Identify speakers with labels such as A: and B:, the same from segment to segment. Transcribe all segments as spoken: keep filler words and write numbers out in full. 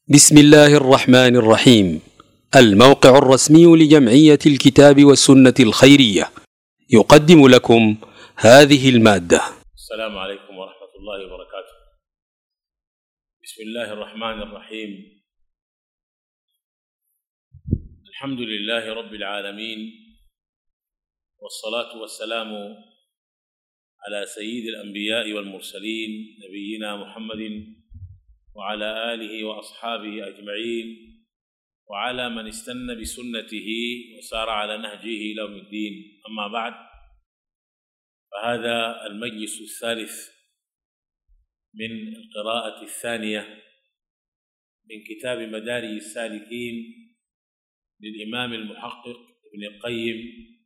A: بسم الله الرحمن الرحيم. الموقع الرسمي لجمعية الكتاب والسنة الخيرية يقدم لكم هذه المادة.
B: السلام عليكم ورحمة الله وبركاته. بسم الله الرحمن الرحيم. الحمد لله رب العالمين، والصلاة والسلام على سيد الأنبياء والمرسلين نبينا محمد وعلى آله وأصحابه أجمعين، وعلى من استنى بسنته وسار على نهجه إلى يوم الدين. أما بعد، فهذا المجلس الثالث من القراءة الثانية من كتاب مدارج السالكين للإمام المحقق ابن القيم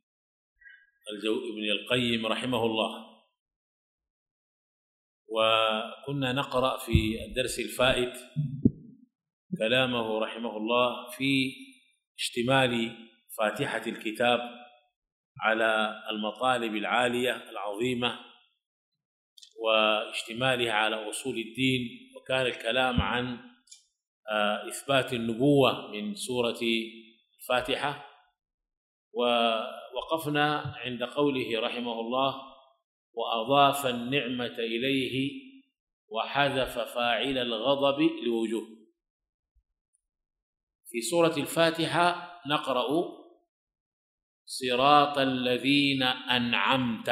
B: ابن القيم رحمه الله. وكنا نقرأ في الدرس الفائت كلامه رحمه الله في اشتمال فاتحة الكتاب على المطالب العالية العظيمة واشتمالها على أصول الدين، وكان الكلام عن إثبات النبوة من سورة الفاتحة. ووقفنا عند قوله رحمه الله: وأضاف النعمة إليه وحذف فاعل الغضب لوجوه. في سورة الفاتحة نقرأ: صراط الذين أنعمت،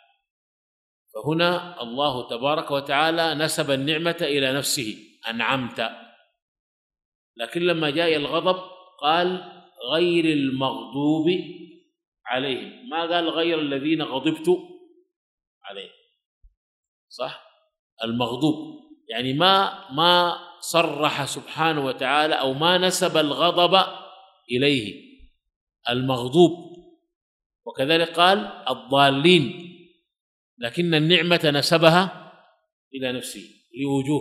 B: فهنا الله تبارك وتعالى نسب النعمة إلى نفسه، أنعمت. لكن لما جاء الغضب قال غير المغضوب عليهم، ما قال غير الذين غضبت عليه، صح؟ المغضوب يعني ما ما صرح سبحانه وتعالى أو ما نسب الغضب إليه، المغضوب. وكذلك قال الضالين، لكن النعمة نسبها إلى نفسه لوجوه.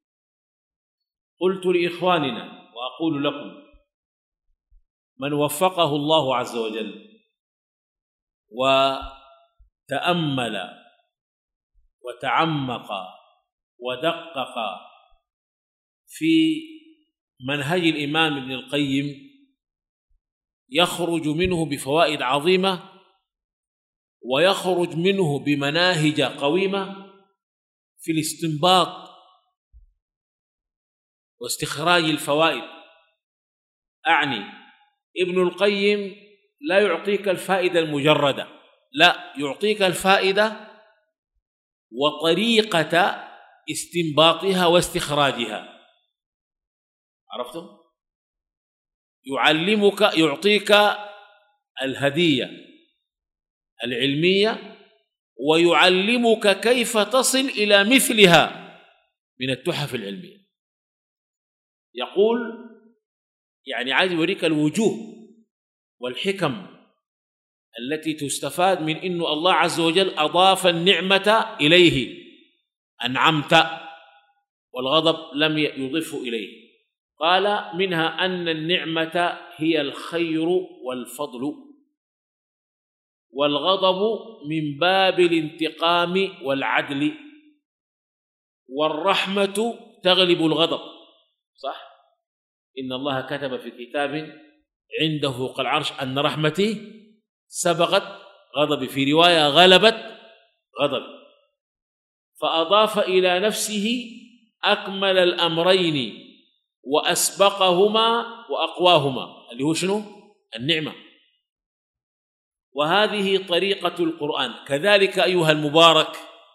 B: قلت لإخواننا وأقول لكم: من وفقه الله عز وجل وتأمل وتعمق ودقق في منهج الإمام ابن القيم يخرج منه بفوائد عظيمة، ويخرج منه بمناهج قويمة في الاستنباط واستخراج الفوائد. أعني ابن القيم لا يعطيك الفائدة المجردة، لا، يعطيك الفائدة وطريقة استنباطها واستخراجها. عرفتم؟ يعلمك، يعطيك الهدية العلمية، ويعلمك كيف تصل إلى مثلها من التحف العلمية. يقول يعني عايز يوريك الوجوه والحكم التي تستفاد من إنه الله عز وجل أضاف النعمة إليه، أنعمت، والغضب لم يضفه إليه. قال منها أن النعمة هي الخير والفضل، والغضب من باب الانتقام والعدل، والرحمة تغلب الغضب، صح؟ إن الله كتب في كتاب عنده فوق العرش أن رحمتي سبقت غضبي، في رواية غلبت غضب. فأضاف إلى نفسه أكمل الأمرين وأسبقهما وأقواهما، اللي هو شنو؟ النعمة. وهذه طريقة القرآن. كذلك أيها المبارك،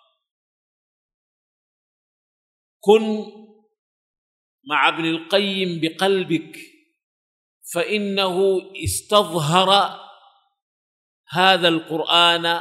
B: كن مع ابن القيم بقلبك، فإنه استظهر هذا القرآن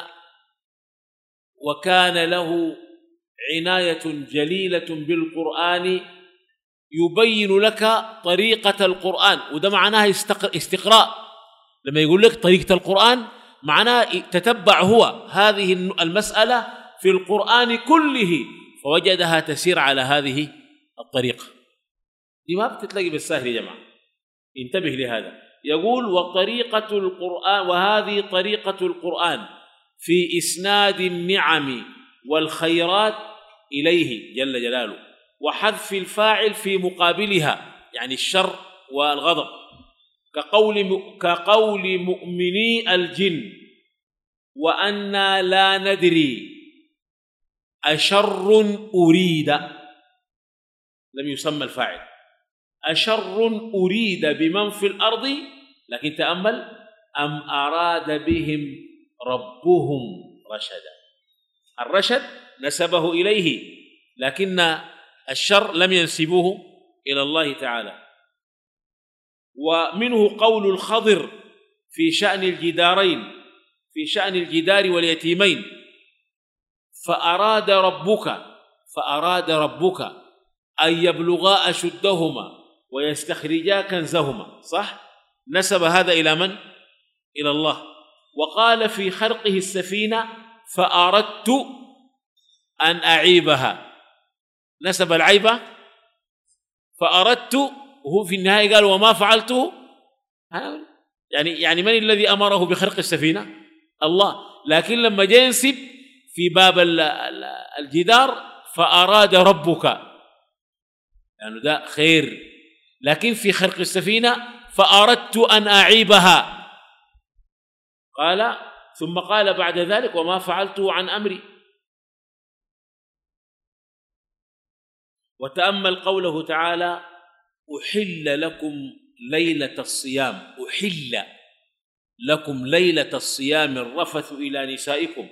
B: وكان له عناية جليلة بالقرآن، يبين لك طريقة القرآن. وده معناه استقراء. لما يقول لك طريقة القرآن معناه تتبع هو هذه المسألة في القرآن كله، فوجدها تسير على هذه الطريقة. دي ما بتتلاقي بالسهل يا جماعة، انتبه لهذا. يقول وطريقة القرآن، وهذه طريقة القرآن في إسناد النعم والخيرات إليه جل جلاله، وحذف الفاعل في مقابلها، يعني الشر والغضب، كقول كقول مؤمني الجن وأنا لا ندري أشر أريد، لم يسمى الفاعل، أشر أريد بمن في الأرض، لكن تأمل، أم أراد بهم ربهم رشدا. الرشد نسبه إليه، لكن الشر لم ينسبوه إلى الله تعالى. ومنه قول الخضر في شأن الجدارين، في شأن الجدار واليتيمين، فأراد ربك فأراد ربك أن يبلغا أشدهما ويستخرجا كنزهما، صح؟ نسب هذا إلى من؟ إلى الله. وقال في خلقه السفينة فأردت أن أعيبها، نسب العيبة، فأردت، وهو في النهاية قال وما فعلته، يعني يعني من الذي أمره بخلق السفينة؟ الله. لكن لما جاء ينسب في باب الجدار فأراد ربك، يعني ده خير، لكن في خلق السفينة فأردت أن أعيبها. قال ثم قال بعد ذلك وما فعلته عن أمري. وتأمل قوله تعالى أحل لكم ليلة الصيام، أحل لكم ليلة الصيام الرفث إلى نسائكم،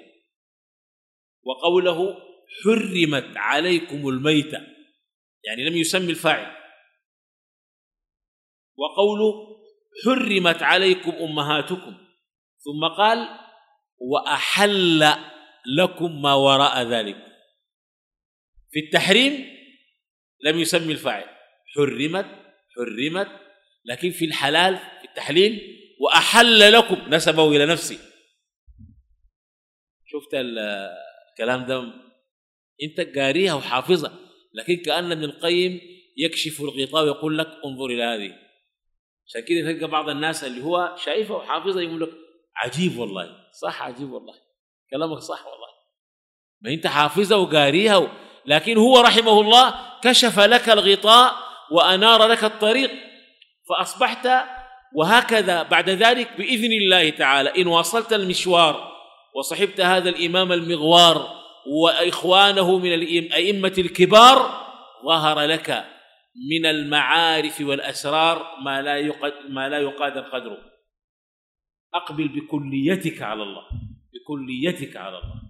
B: وقوله حرمت عليكم الميتة، يعني لم يسمي الفاعل، وقوله حرمت عليكم أمهاتكم، ثم قال وأحل لكم ما وراء ذلك. في التحريم لم يسمي الفاعل، حرمت حرمت، لكن في الحلال في التحليل وأحل لكم نسبه إلى نفسه. شفت الكلام ده؟ انت قاريها وحافظها، لكن كأن ابن القيم يكشف الغطاء ويقول لك انظر إلى هذه. عشان كده تلقى بعض الناس اللي هو شايفه وحافظها يقول لك عجيب والله، صح عجيب والله، كلامك صح والله، ما انت حافظها وقاريها، لكن هو رحمه الله كشف لك الغطاء وأنار لك الطريق، فأصبحت وهكذا بعد ذلك بإذن الله تعالى إن واصلت المشوار وصحبت هذا الإمام المغوار وإخوانه من الأئمة الكبار، ظهر لك من المعارف والأسرار ما لا يقدر ما لا يقادر قدره. أقبل بكليتك على الله، بكليتك على الله.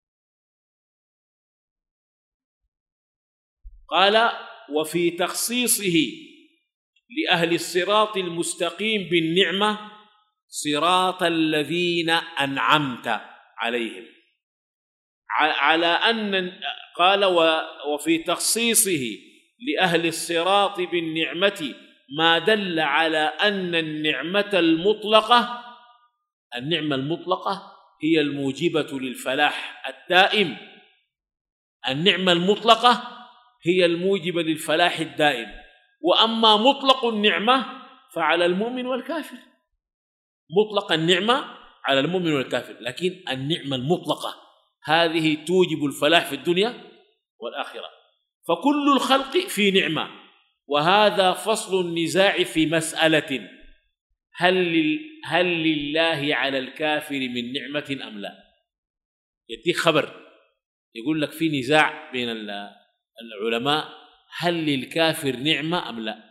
B: قال وفي تخصيصه لأهل الصراط المستقيم بالنعمة صراط الذين أنعمت عليهم، على أن قال وفي تخصيصه لأهل الصراط بالنعمة ما دل على أن النعمة المطلقة النعمة المطلقة هي الموجبة للفلاح الدائم. النعمة المطلقة هي الموجبة للفلاح الدائم. وأما مطلق النعمة فعلى المؤمن والكافر، مطلق النعمة على المؤمن والكافر، لكن النعمة المطلقة هذه توجب الفلاح في الدنيا والآخرة. فكل الخلق في نعمة، وهذا فصل النزاع في مسألة هل هل لله على الكافر من نعمة أم لا؟ يديك خبر يقول لك في نزاع بين العلماء هل للكافر نعمة أم لا؟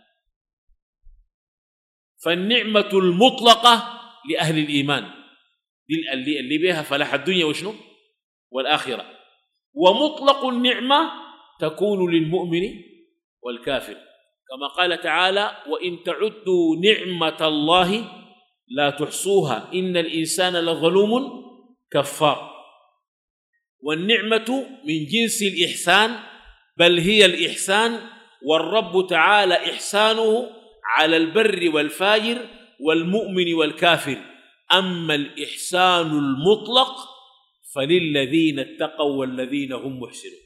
B: فالنعمة المطلقة لأهل الإيمان اللي اللي بها فلاح الدنيا وشنو والآخرة، ومطلق النعمة تكون للمؤمن والكافر، كما قال تعالى وإن تعدوا نعمة الله لا تحصوها إن الإنسان لظلوم كفار. والنعمة من جنس الإحسان، بل هي الإحسان، والرب تعالى إحسانه على البر والفاجر والمؤمن والكافر. أما الإحسان المطلق فللذين اتقوا والذين هم محسنون.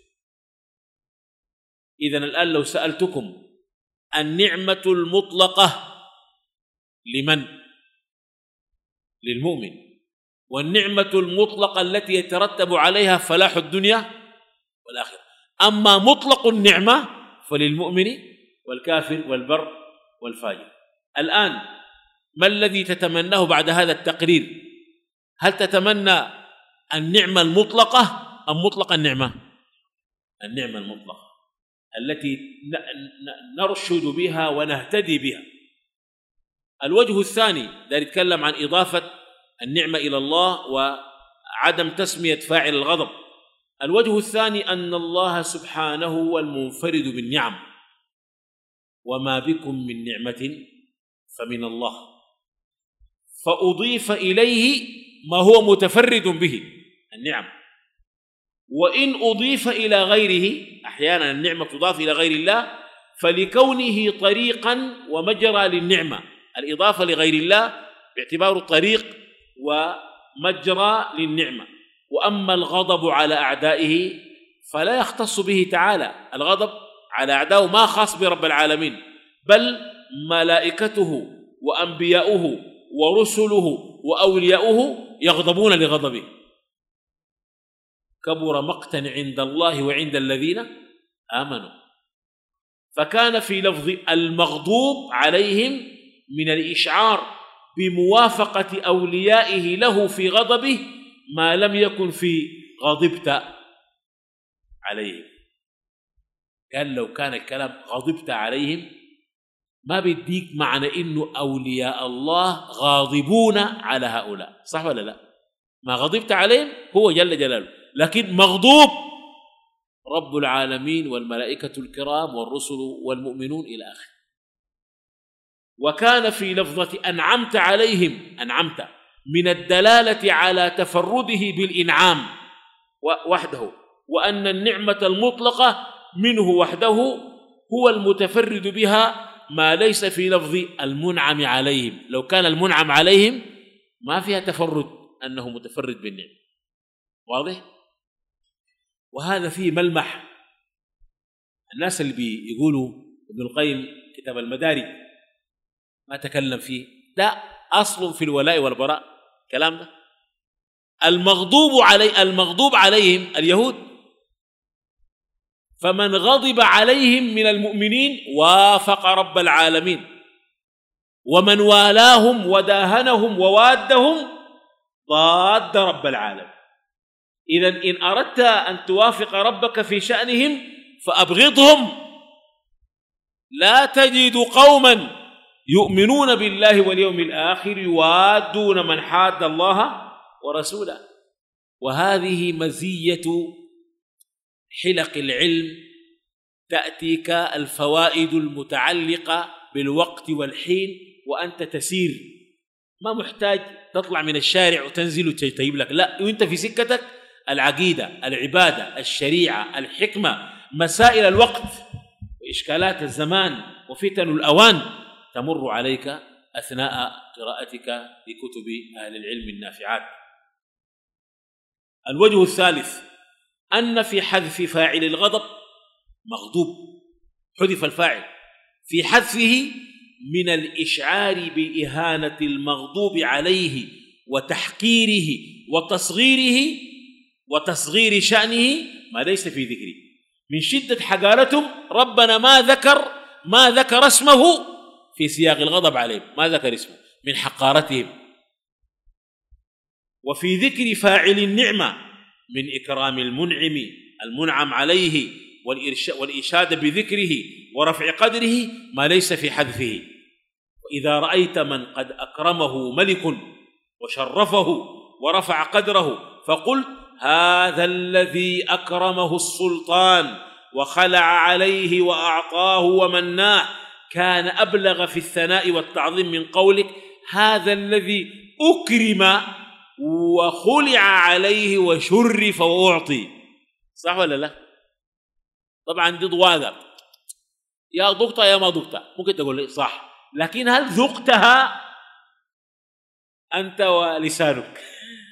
B: إذن الآن لو سألتكم النعمة المطلقة لمن؟ للمؤمن. والنعمة المطلقة التي يترتب عليها فلاح الدنيا والآخرة. أما مطلق النعمة فللمؤمن والكافر والبر والفاجر. الآن ما الذي تتمناه بعد هذا التقرير؟ هل تتمنى النعمة المطلقة أم مطلق النعمة؟ النعمة المطلقة التي نرشد بها ونهتدي بها. الوجه الثاني ده يتكلم عن إضافة النعمة إلى الله وعدم تسمية فاعل الغضب. الوجه الثاني أن الله سبحانه هو المنفرد بالنعم، وما بكم من نعمة فمن الله، فأضيف إليه ما هو متفرد به النعم. وإن أضيف إلى غيره، أحيانا النعمة تضاف إلى غير الله فلكونه طريقا ومجرى للنعمة، الإضافة لغير الله باعتباره طريق ومجرى للنعمة. وأما الغضب على أعدائه فلا يختص به تعالى، الغضب على أعدائه ما خاص برب العالمين، بل ملائكته وأنبياؤه ورسله وأولياؤه يغضبون لغضبه. كبر مقتا عند الله وعند الذين آمنوا. فكان في لفظ المغضوب عليهم من الإشعار بموافقة أوليائه له في غضبه ما لم يكن في غضبت عليهم. قال لو كان الكلام غضبت عليهم ما بيديك معنى إنه أولياء الله غاضبون على هؤلاء، صح ولا لا؟ ما غضبت عليهم هو جل جلاله، لكن مغضوب رب العالمين والملائكة الكرام والرسل والمؤمنون إلى آخره. وكان في لفظة أنعمت عليهم، أنعمت من الدلالة على تفرده بالإنعام وحده، وأن النعمة المطلقة منه وحده هو المتفرد بها، ما ليس في لفظ المنعم عليهم. لو كان المنعم عليهم ما فيها تفرد أنه متفرد بالنعمة، واضح؟ وهذا فيه ملمح. الناس اللي بيقولوا ابن القيم كتاب المدارج ما تكلم فيه، ده أصل في الولاء والبراء كلام ده. المغضوب علي المغضوب عليهم اليهود، فمن غضب عليهم من المؤمنين وافق رب العالمين، ومن والاهم وداهنهم ووادهم ضاد رب العالمين. إذن إن أردت أن توافق ربك في شأنهم فأبغضهم. لا تجد قوما يؤمنون بالله واليوم الآخر يوادون من حاد الله ورسوله. وهذه مزية حلق العلم، تأتيك الفوائد المتعلقة بالوقت والحين وأنت تسير، ما محتاج تطلع من الشارع وتنزل وتجيب لك، لا، وانت في سكتك العقيدة، العبادة، الشريعة، الحكمة، مسائل الوقت وإشكالات الزمان وفتن الأوان تمر عليك أثناء قراءتك لكتب أهل العلم النافعات. الوجه الثالث أن في حذف فاعل الغضب مغضوب، حذف الفاعل، في حذفه من الإشعار بإهانة المغضوب عليه وتحقيره وتصغيره وتصغير شأنه ما ليس في ذكره. من شدة حقارتهم ربنا ما ذكر ما ذكر اسمه في سياق الغضب عليهم، ما ذكر اسمه من حقارتهم. وفي ذكر فاعل النعمة من إكرام المنعم المنعم عليه والإشادة بذكره ورفع قدره ما ليس في حذفه. وإذا رأيت من قد أكرمه ملك وشرفه ورفع قدره فقل هذا الذي أكرمه السلطان وخلع عليه وأعطاه ومناه، كان أبلغ في الثناء والتعظيم من قولك هذا الذي أكرم وخلع عليه وشرف وأعطي. صح ولا لا؟ طبعا دي ضواغة، يا ضغطة يا ما ضغطة، ممكن تقول لي صح، لكن هل ذقتها أنت ولسانك؟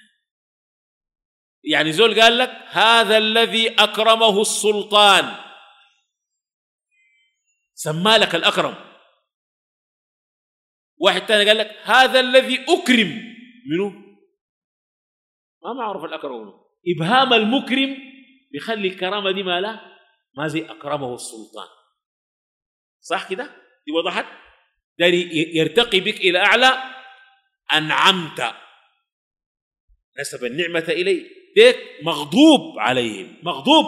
B: يعني زول قال لك هذا الذي أكرمه السلطان، سمى لك الأكرم. واحد تاني قال لك هذا الذي أكرم، منه ما معروف الأكرم منه. إبهام المكرم بيخلي الكرامة دي ما لا ما زي أكرمه السلطان. صح كده؟ دي وضحت؟ دار يرتقي بك إلى أعلى، أنعمت، نسب النعمة إليه، ديك مغضوب عليهم، مغضوب.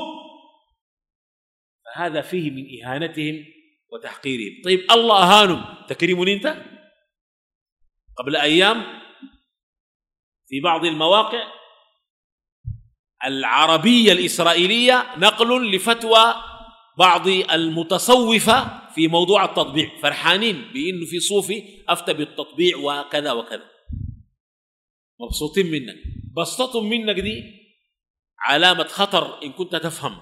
B: فهذا فيه من إهانتهم وتحقيرهم. طيب الله أهانهم، تكريم أنت؟ قبل أيام في بعض المواقع العربية الإسرائيلية نقل لفتوى بعض المتصوفة في موضوع التطبيع، فرحانين بأنه في صوفي أفتى بالتطبيع وكذا وكذا، مبسوطين منك. بسطتهم منك دي علامة خطر إن كنت تفهم.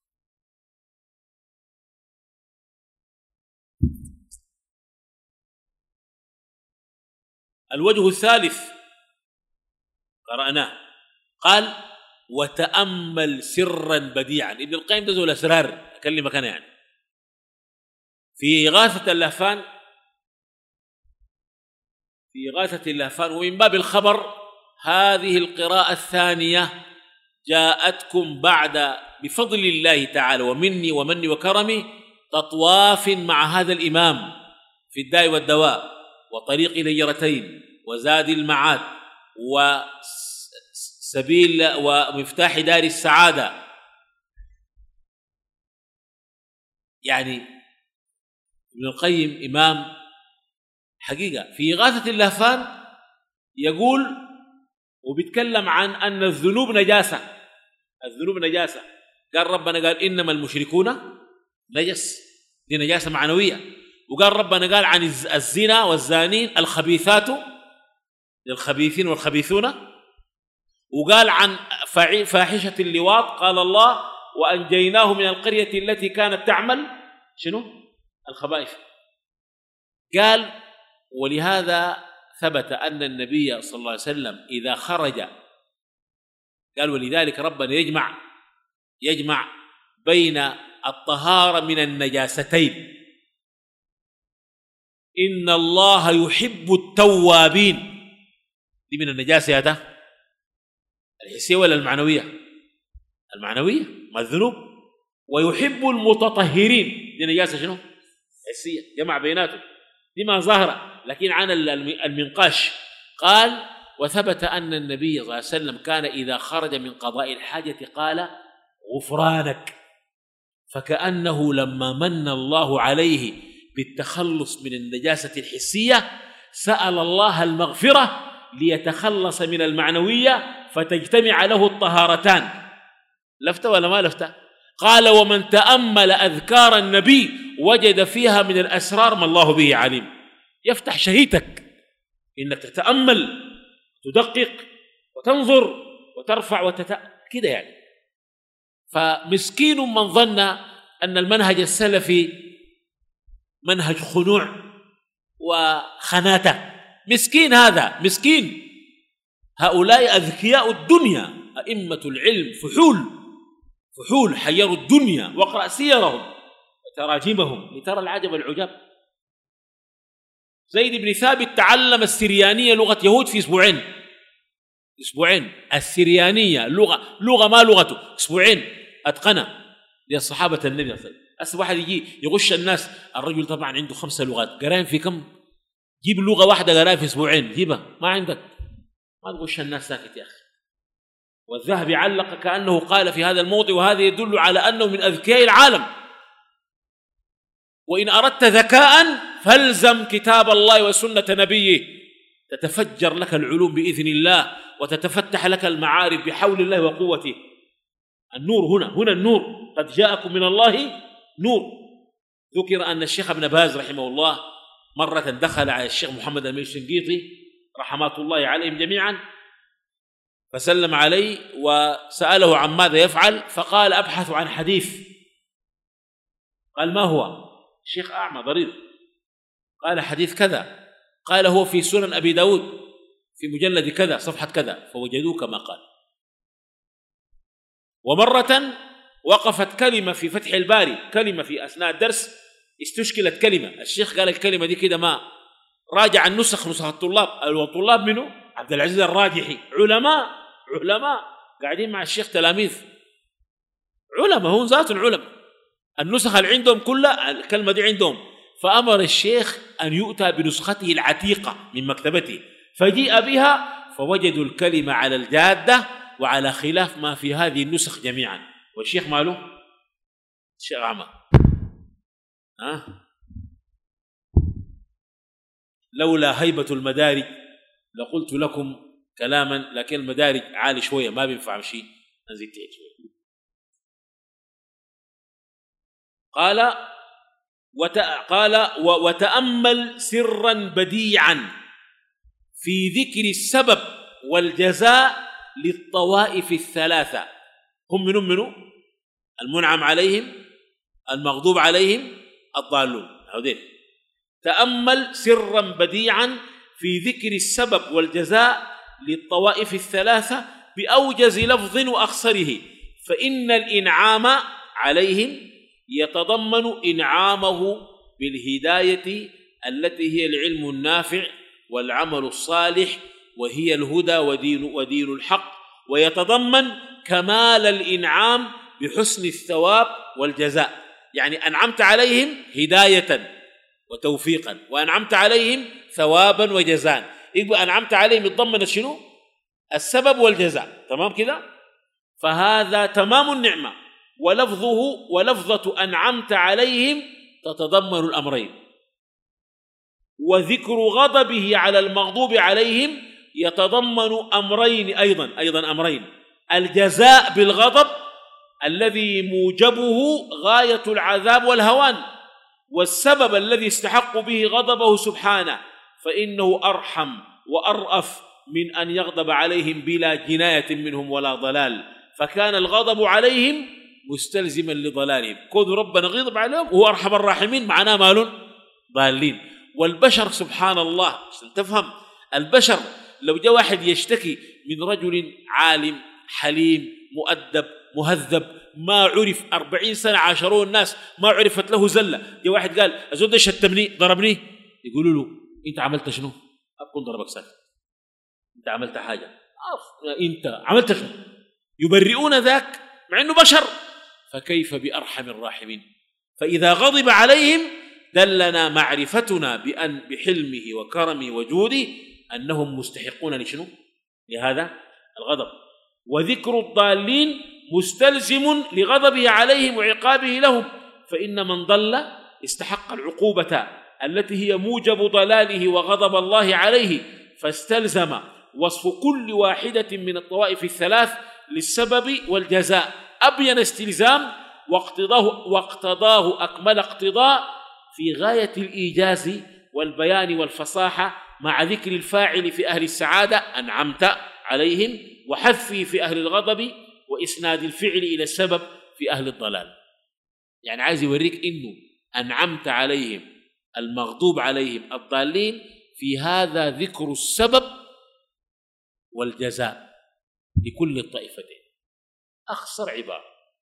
B: الوجه الثالث قرأناه، قال وتأمل سرا بديعا. ابن القيم ده ذو الأسرار، أكلمك أنا يعني. في إغاثة اللهفان، في إغاثة اللهفان ومن باب الخبر، هذه القراءة الثانية جاءتكم بعد بفضل الله تعالى ومني ومني وكرمي تطواف مع هذا الإمام في الداء والدواء وطريق الهجرتين وزاد المعاد وسبيل ومفتاح دار السعادة. يعني ابن القيم إمام حقيقة. في إغاثة اللهفان يقول وبيتكلم عن أن الذنوب نجاسة، الذنوب نجاسة. قال ربنا قال إنما المشركون نجس، دي نجاسة معنوية. وقال ربنا قال عن الزنا والزانين الخبيثات للخبيثين والخبيثون. وقال عن فاحشة اللواط قال الله وأنجيناه من القرية التي كانت تعمل شنو؟ الخبائث. قال ولهذا ثبت أن النبي صلى الله عليه وسلم إذا خرج، قال ولذلك ربنا يجمع يجمع بين الطهارة من النجاستين. إن الله يحب التوابين، دي من النجاسة هذا الحسية ولا المعنوية؟ المعنوية ما الذنوب. ويحب المتطهرين، دي نجاسة شنو؟ حسية، جمع بيناته، دي ما ظاهرة. لكن عن المنقاش قال وثبت أن النبي صلى الله عليه وسلم كان إذا خرج من قضاء الحاجة قال غفرانك، فكأنه لما من الله عليه بالتخلص من النجاسة الحسية سأل الله المغفرة ليتخلص من المعنوية فتجتمع له الطهارتان. لفت ولا ما لفت؟ قال ومن تأمل أذكار النبي وجد فيها من الأسرار ما الله به عليم. يفتح شهيتك إنك تتأمل تدقق وتنظر وترفع وتت... كده يعني. فمسكين من ظن أن المنهج السلفي منهج خنوع وخناتة، مسكين هذا مسكين. هؤلاء أذكياء الدنيا، أئمة العلم فحول فحول حيروا الدنيا، واقرأ سيرهم وتراجمهم لترى العجب العجاب. زيد بن ثابت تعلم السريانية لغة يهود في أسبوعين، أسبوعين السريانية لغة لغة ما لغته، أسبوعين أتقنها للصحابة النبي صلى الله عليه وسلم. أسبوع واحد يجي يغش الناس، الرجل طبعا عنده خمسة لغات، قراين في كم؟ جيب لغة واحدة قراين في أسبوعين، جيبها ما عندك، ما تغش الناس ساكت يا أخي. والذهبي علق كأنه قال في هذا الموضع وهذا يدل على أنه من أذكياء العالم. وإن أردت ذكاء فالزم كتاب الله وسنة نبيه، تتفجر لك العلوم بإذن الله وتتفتح لك المعارف بحول الله وقوته. النور هنا هنا النور، قد جاءكم من الله نور. ذكر أن الشيخ ابن باز رحمه الله مرة دخل على الشيخ محمد أمين الشنقيطي رحمات الله عليهم جميعا، فسلم عليه وسأله عن ماذا يفعل، فقال أبحث عن حديث. قال ما هو؟ الشيخ أعمى ضرير. قال حديث كذا. قال هو في سنن أبي داود في مجلد كذا صفحة كذا، فوجدوه كما قال. ومرة وقفت كلمة في فتح الباري، كلمة في أثناء الدرس استشكلت كلمة، الشيخ قال الكلمة دي كده ما راجع النسخ، نسخ الطلاب، والطلاب منه عبد العزيز الراجحي، علماء علماء قاعدين مع الشيخ تلاميذ علماء، هم ذات العلماء، النسخ اللي عندهم كلها الكلمة دي عندهم فأمر الشيخ أن يؤتى بنسخته العتيقة من مكتبته، فجيء بها فوجدوا الكلمة على الجادة وعلى خلاف ما في هذه النسخ جميعا. والشيخ ماله؟ الشيخ أعمى. أه؟ لولا هيبة المدارج لقلت لكم كلاما، لكن المدارج عالي شوية ما بينفع شيء، نزيد تعيد شوية. قال وت... قال و... وتأمل سرا بديعا في ذكر السبب والجزاء للطوائف الثلاثة، هم منهم منو؟ المنعم عليهم، المغضوب عليهم، الضالون. هذين تأمل سرا بديعا في ذكر السبب والجزاء للطوائف الثلاثة بأوجز لفظ وأخصره، فإن الإنعام عليهم يتضمن إنعامه بالهداية التي هي العلم النافع والعمل الصالح وهي الهدى ودين, ودين الحق، ويتضمن كمال الإنعام بحسن الثواب والجزاء. يعني أنعمت عليهم هداية وتوفيقا، وأنعمت عليهم ثوابا وجزاء. يبقى أنعمت عليهم يتضمن شنو؟ السبب والجزاء. تمام كده؟ فهذا تمام النعمة، ولفظه ولفظة أنعمت عليهم تتضمن الأمرين. وذكر غضبه على المغضوب عليهم يتضمن أمرين أيضا أيضا أمرين: الجزاء بالغضب الذي موجبه غاية العذاب والهوان، والسبب الذي استحق به غضبه سبحانه، فإنه أرحم وأرأف من أن يغضب عليهم بلا جناية منهم ولا ضلال، فكان الغضب عليهم مستلزما لضلالهم. كون ربنا غضب عليهم هو أرحم الراحمين، معناه مال ضالين. والبشر سبحان الله عشان تفهم، البشر لو جاء واحد يشتكي من رجل عالم حليم مؤدب مهذب ما عرف أربعين سنة عاشروه الناس ما عرفت له زلة، جاء واحد قال أزود ده شتمني ضربني، يقولوا له أنت عملت شنو؟ أكون ضربك ساكت، أنت عملت حاجة، أنت عملت شنو؟ يبرئون ذاك مع أنه بشر، فكيف بأرحم الراحمين؟ فإذا غضب عليهم دلنا معرفتنا بأن بحلمه وكرمه وجوده أنهم مستحقون لشنو؟ لهذا الغضب. وذكر الضالين مستلزم لغضبه عليهم وعقابه لهم، فإن من ضل استحق العقوبة التي هي موجب ضلاله وغضب الله عليه، فاستلزم وصف كل واحدة من الطوائف الثلاث للسبب والجزاء أبين استلزام، واقتضاه, واقتضاه أكمل اقتضاء في غاية الإيجاز والبيان والفصاحة، مع ذكر الفاعل في أهل السعادة أنعمت عليهم، وحذفه في أهل الغضب، وإسناد الفعل إلى السبب في أهل الضلال. يعني عايز يوريك إنه أنعمت عليهم المغضوب عليهم الضالين، في هذا ذكر السبب والجزاء لكل الطائفتين. أخصر عبارة.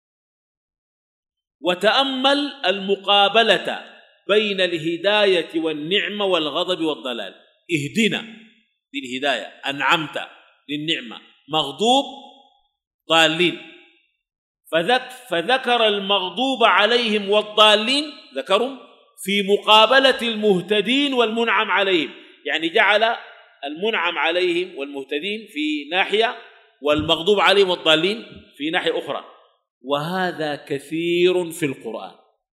B: وتأمل المقابلة بين الهداية والنعمة والغضب والضلال. اهدنا للهداية، أنعمت للنعمة، مغضوب ضالين. فذك فذكر المغضوب عليهم والضالين ذكرهم في مقابلة المهتدين والمنعم عليهم، يعني جعل المنعم عليهم والمهتدين في ناحية والمغضوب عليهم والضالين في ناحية أخرى. وهذا كثير في القرآن،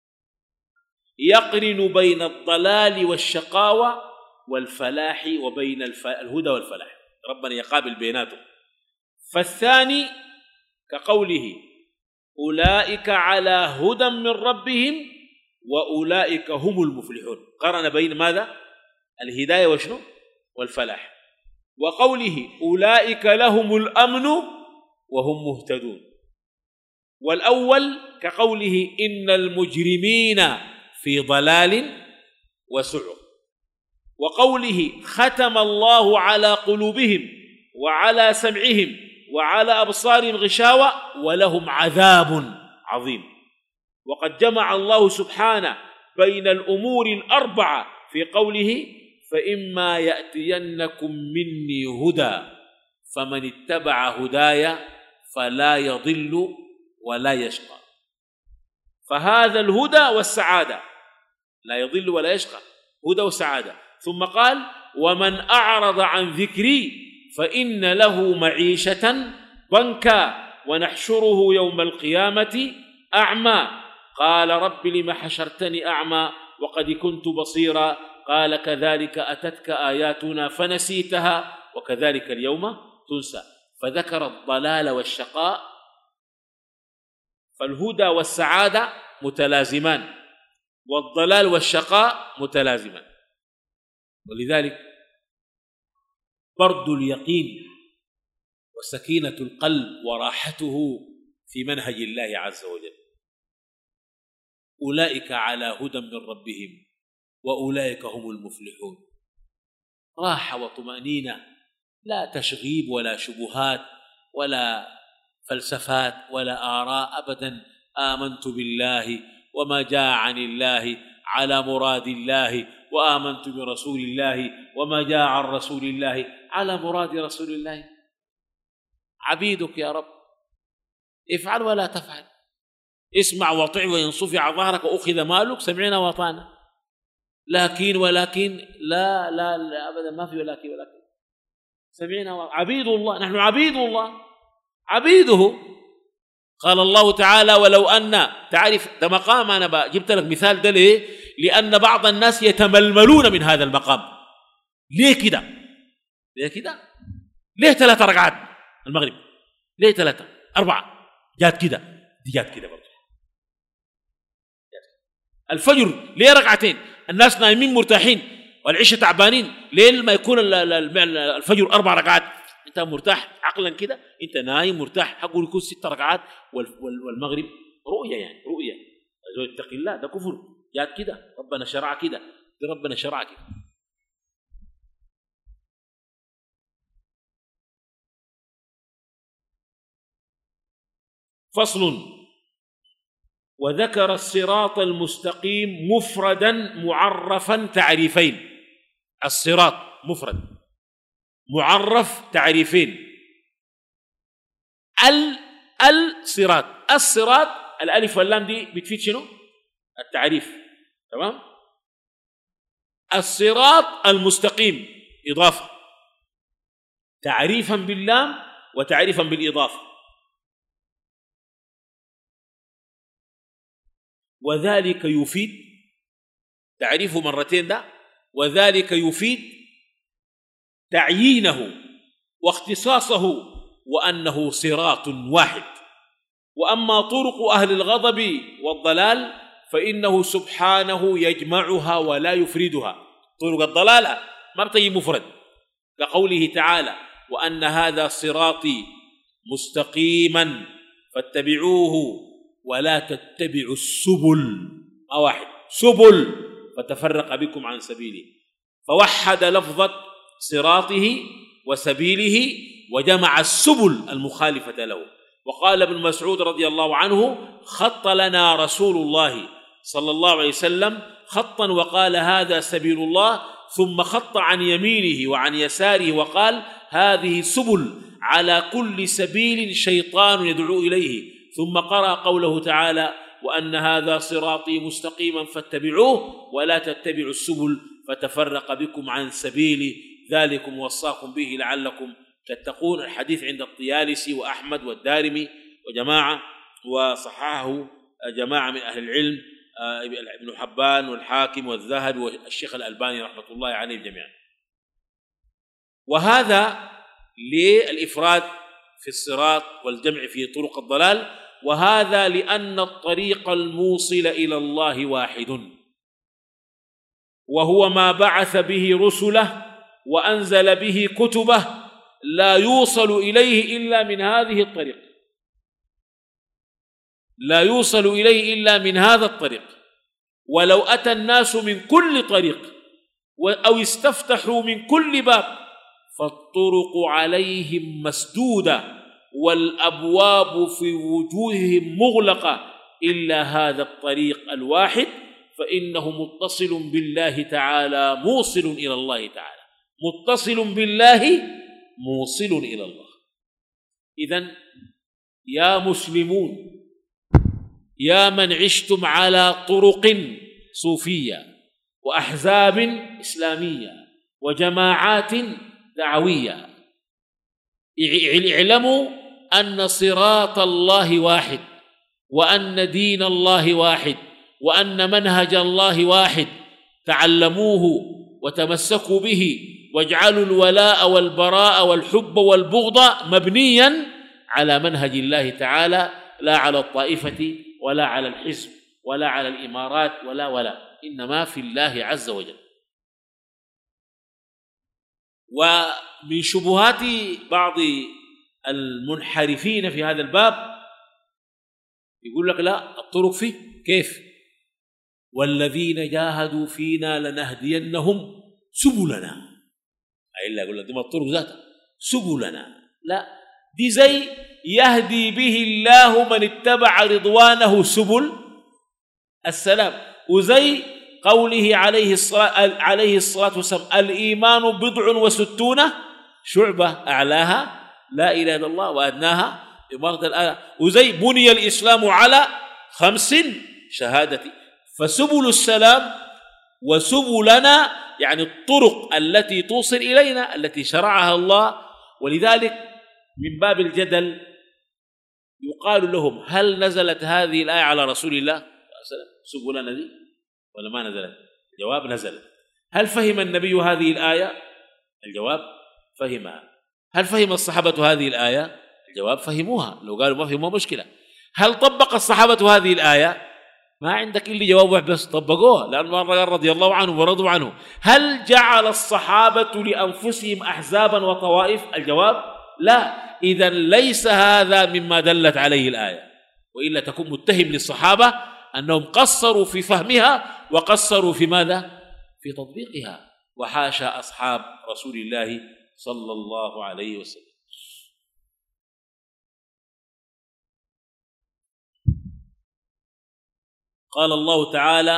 B: يقرن بين الضلال والشقاوة والفلاح وبين الهدى والفلاح، ربنا يقابل بيناته. فالثاني كقوله أولئك على هدى من ربهم وأولئك هم المفلحون، قرن بين ماذا؟ الهداية وشنو؟ والفلاح. وقوله أولئك لهم الأمن وهم مهتدون. والأول كقوله إن المجرمين في ضلال وسعر. وقوله ختم الله على قلوبهم وعلى سمعهم وعلى أبصارهم غشاوة ولهم عذاب عظيم. وقد جمع الله سبحانه بين الأمور الأربعة في قوله فإما يأتينكم مني هدى فمن اتبع هداي فلا يضل ولا يشقى. فهذا الهدى والسعادة لا يضل ولا يشقى، هدى وسعادة. ثم قال ومن أعرض عن ذكري فإن له معيشة ضنكا ونحشره يوم القيامة أعمى. قال رب لم حشرتني أعمى وقد كنت بصيرا. قال كذلك أتتك آياتنا فنسيتها وكذلك اليوم تنسى. فذكر الضلال والشقاء، فالهدى والسعادة متلازمان والضلال والشقاء متلازمان. ولذلك برد اليقين وسكينة القلب وراحته في منهج الله عز وجل. أولئك على هدى من ربهم وأولئك هم المفلحون. راحة وطمأنينة، لا تشغيب ولا شبهات ولا فلسفات ولا آراء أبدا. آمنت بالله وما جاء عن الله على مراد الله، وآمنت برسول الله وما جاء عن رسول الله على مراد رسول الله. عبيدك يا رب، افعل ولا تفعل، اسمع واطع وإن صفع ظهرك وأخذ مالك سمعنا وأطعنا. لكن ولكن لا لا, لا أبدا، ما في ولكن ولكن سمعنا. عبيد الله، نحن عبيد الله عبيده. قال الله تعالى ولو أن، تعرف ده مقام، أنا جبت لك مثال ده ليه؟ لأن بعض الناس يتململون من هذا المقام. ليه كده؟ ليه كده؟ ليه ثلاثة ركعات المغرب؟ ليه ثلاثة أربعة؟ جات كده، دي جات كده برضه. الفجر ليه ركعتين؟ الناس نايمين مرتاحين والعشاء تعبانين. ليه ما يكون الفجر أربع ركعات؟ أنت مرتاح عقلا كده، أنت نايم مرتاح، حقه يكون ست ركعات. والمغرب رؤية، يعني رؤية اتق الله، ده كفر. جات كده، ربنا شرع كده، ده ربنا شرع كده. فصل. وذكر الصراط المستقيم مفردا معرفا تعريفين. الصراط مفرد معرف تعريفين. ال الصراط الصراط الالف واللام دي بتفيد شنو؟ التعريف، تمام. الصراط المستقيم اضافه، تعريفا باللام وتعريفا بالاضافه. وذلك يفيد، تعريفه مرتين ده، وذلك يفيد تعيينه واختصاصه وأنه صراط واحد. وأما طرق أهل الغضب والضلال فإنه سبحانه يجمعها ولا يفردها. طرق الضلالة ما بتجي مفرد، كقوله تعالى وأن هذا صراطي مستقيما فاتبعوه ولا تتبعوا السبل. ما واحد، سبل فتفرق بكم عن سبيله. فوحد لفظة صراطه وسبيله وجمع السبل المخالفة له. وقال ابن مسعود رضي الله عنه خط لنا رسول الله صلى الله عليه وسلم خطا وقال هذا سبيل الله، ثم خط عن يمينه وعن يساره وقال هذه سبل، على كل سبيل شيطان يدعو إليه. ثم قرأ قوله تعالى وأن هذا صراطي مستقيما فاتبعوه ولا تتبعوا السبل فتفرق بكم عن سبيلي ذلكم وصاكم به لعلكم تتقون. الحديث عند الطيالسي وأحمد والدارمي وجماعة، وصححه جماعة من أهل العلم، ابن حبان والحاكم والذهبي والشيخ الألباني رحمة الله عليه جميعا. وهذا للإفراد في الصراط والجمع في طرق الضلال، وهذا لأن الطريق الموصل إلى الله واحد، وهو ما بعث به رسله وأنزل به كتبه، لا يوصل إليه إلا من هذه الطريق، لا يوصل إليه إلا من هذا الطريق. ولو أتى الناس من كل طريق أو استفتحوا من كل باب فالطرق عليهم مسدودة والأبواب في وجوههم مغلقة إلا هذا الطريق الواحد، فإنه متصل بالله تعالى موصل إلى الله تعالى، متصل بالله موصل إلى الله. إذن يا مسلمون، يا من عشتم على طرق صوفية وأحزاب إسلامية وجماعات دعوية. اعلموا أن صراط الله واحد، وأن دين الله واحد، وأن منهج الله واحد، تعلموه وتمسكوا به، واجعلوا الولاء والبراء والحب والبغض مبنيا على منهج الله تعالى، لا على الطائفة ولا على الحزب ولا على الإمارات ولا ولا إنما في الله عز وجل. ومن شبهات بعض المنحرفين في هذا الباب يقول لك لا الطرق فيه كيف؟ والذين جاهدوا فينا لنهدينهم سبلنا. إلا يقول لك دي ما الطرق ذاتها سبلنا، لا دي زي يهدي به الله من اتبع رضوانه سبل السلام، وزي قوله عليه الصلاة عليه الصلاة والسلام الإيمان بضع وستون شعبة أعلاها لا إله إلا الله وأدناها إمارة الآية، وزي بني الإسلام على خمس شهادة. فسبل السلام وسبلنا يعني الطرق التي توصل إلينا التي شرعها الله. ولذلك من باب الجدل يقال لهم هل نزلت هذه الآية على رسول الله سبلنا دي ولا ما نزلت؟ الجواب نزلت. هل فهم النبي هذه الآية؟ الجواب فهمها. هل فهم الصحابة هذه الآية؟ الجواب فهموها. لو قالوا ما فهموها مشكلة. هل طبق الصحابة هذه الآية؟ ما عندك إلا جواب واحد بس، طبقوها، لأن الله رضي الله عنه ورضوا عنه. هل جعل الصحابة لأنفسهم أحزابا وطوائف؟ الجواب لا. إذن ليس هذا مما دلت عليه الآية، وإلا تكون متهم للصحابة أنهم قصروا في فهمها وقصروا في ماذا؟ في تطبيقها. وحاشا أصحاب رسول الله صلى الله عليه وسلم. قال الله تعالى،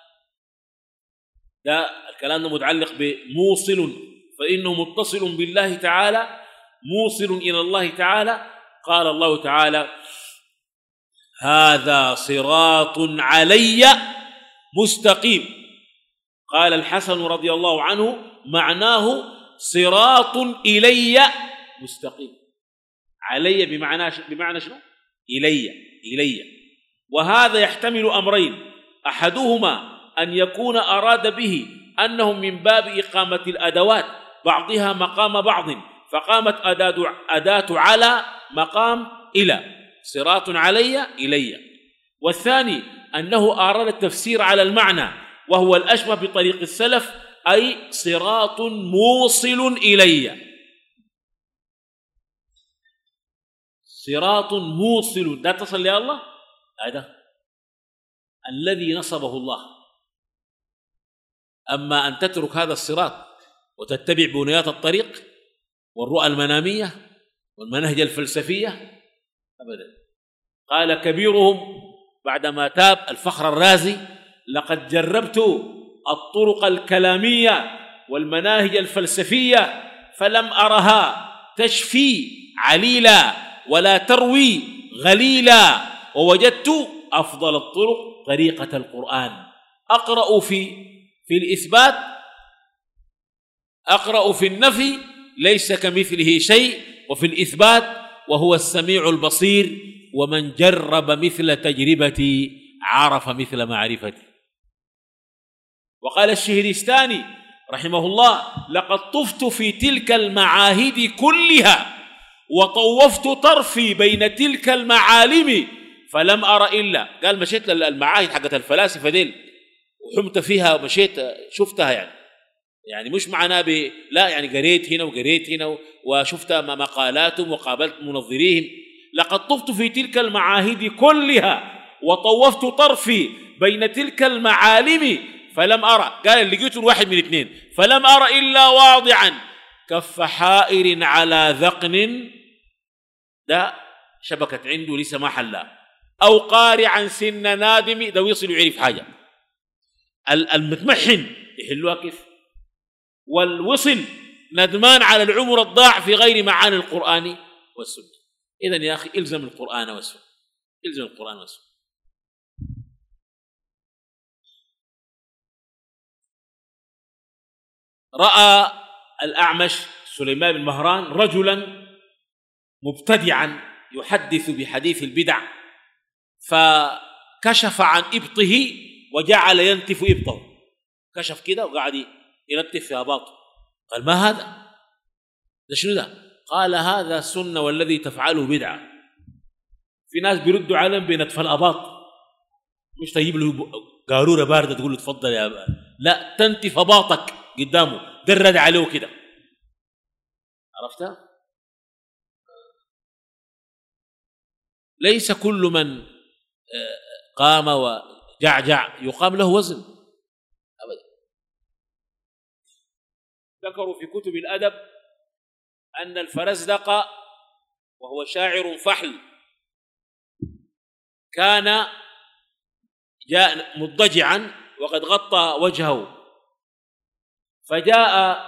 B: ده الكلام متعلق بموصل، فإنه متصل بالله تعالى موصل إلى الله تعالى. قال الله تعالى هذا صراط علي مستقيم. قال الحسن رضي الله عنه معناه صراط إلي مستقيم. علي بمعنى بمعنى شنو؟ إلي إلي. وهذا يحتمل أمرين، أحدهما أن يكون أراد به أنهم من باب إقامة الأدوات بعضها مقام بعض، فقامت أداة على مقام إلى، صراط علي إلي. والثاني أنه أراد التفسير على المعنى وهو الأشبه بطريق السلف، أي صراط موصل إلي، صراط موصل. لا تصل يا الله، هذا الذي نصبه الله. أما أن تترك هذا الصراط وتتبع بنيات الطريق والرؤى المنامية والمناهج الفلسفية أبدا. قال كبيرهم بعدما تاب الفخر الرازي لقد جربت الطرق الكلامية والمناهج الفلسفية فلم أرها تشفي عليلا ولا تروي غليلا، ووجدت أفضل الطرق طريقة القرآن. أقرأ في في الإثبات، أقرأ في النفي ليس كمثله شيء، وفي الإثبات وهو السميع البصير، ومن جرب مثل تجربتي عرف مثل معرفتي. وقال الشهرستاني رحمه الله لقد طفت في تلك المعاهد كلها وطوفت طرفي بين تلك المعالم فلم أر إلا، قال مشيت للمعاهد حقت الفلاسفة ديل وحمت فيها ومشيت شفتها، يعني يعني مش معناه ب لا يعني قريت هنا وقريت هنا وشفت مقالاتهم وقابلت منظريهم. لقد طفت في تلك المعاهد كلها وطوفت طرفي بين تلك المعالم فلم أرى، قال لقيت الواحد من اثنين، فلم أرى إلا واضعا كف حائر على ذقن، ده شبكت عنده لسه ما حلها، أو قارعا سن نادم، ده ويصل يعرف حاجة. المتمحن يحلوها كيف؟ والوصل ندمان على العمر الضاع في غير معاني القرآن والسنة. إذن يا أخي إلزم القرآن والسنة، إلزم القرآن والسنة. رأى الأعمش سليمان بن مهران رجلا مبتدعا يحدث بحديث البدع، فكشف عن إبطه وجعل ينتف إبطه، كشف كده وقعد ينتف في أباطه. قال ما هذا؟ ده شنو ده؟ قال هذا سنة والذي تفعله بدعة. في ناس بيردوا علم بنتف الأباط، مش تجيب له قارورة باردة تقول له تفضل يا أبا. لا، تنتف أباطك قدامه، درد عليه كده. عرفتها؟ ليس كل من قام وجعجع يقام له وزن أبدا. ذكروا في كتب الأدب أن الفرزدق وهو شاعر فحل كان جاء مضجعا وقد غطى وجهه، فجاء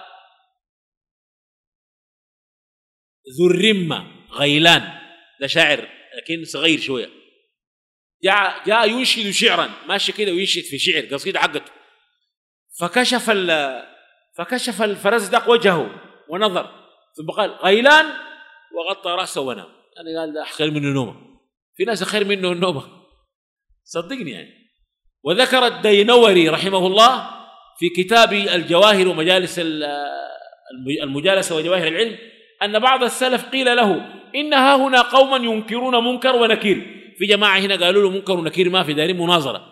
B: ذو الرمة غيلان، ده شاعر لكن صغير شوية، جاء جاء ينشد شعرا، ماشي كده وينشد في شعر قصيدة حقته. فكشف فكشف الفرزدق وجهه ونظر، ثم قال غيلان وغطى رأسه ونام. يعني قال ده خير منه نومه، في ناس خير منه النومه صدقني يعني. وذكر الدينوري رحمه الله في كتاب الجواهر ومجالس المجالسة وجواهر العلم أن بعض السلف قيل له إن ها هنا قوما ينكرون منكر ونكير، في جماعة هنا قالوا له منكر ونكير ما في، دارين مناظرة.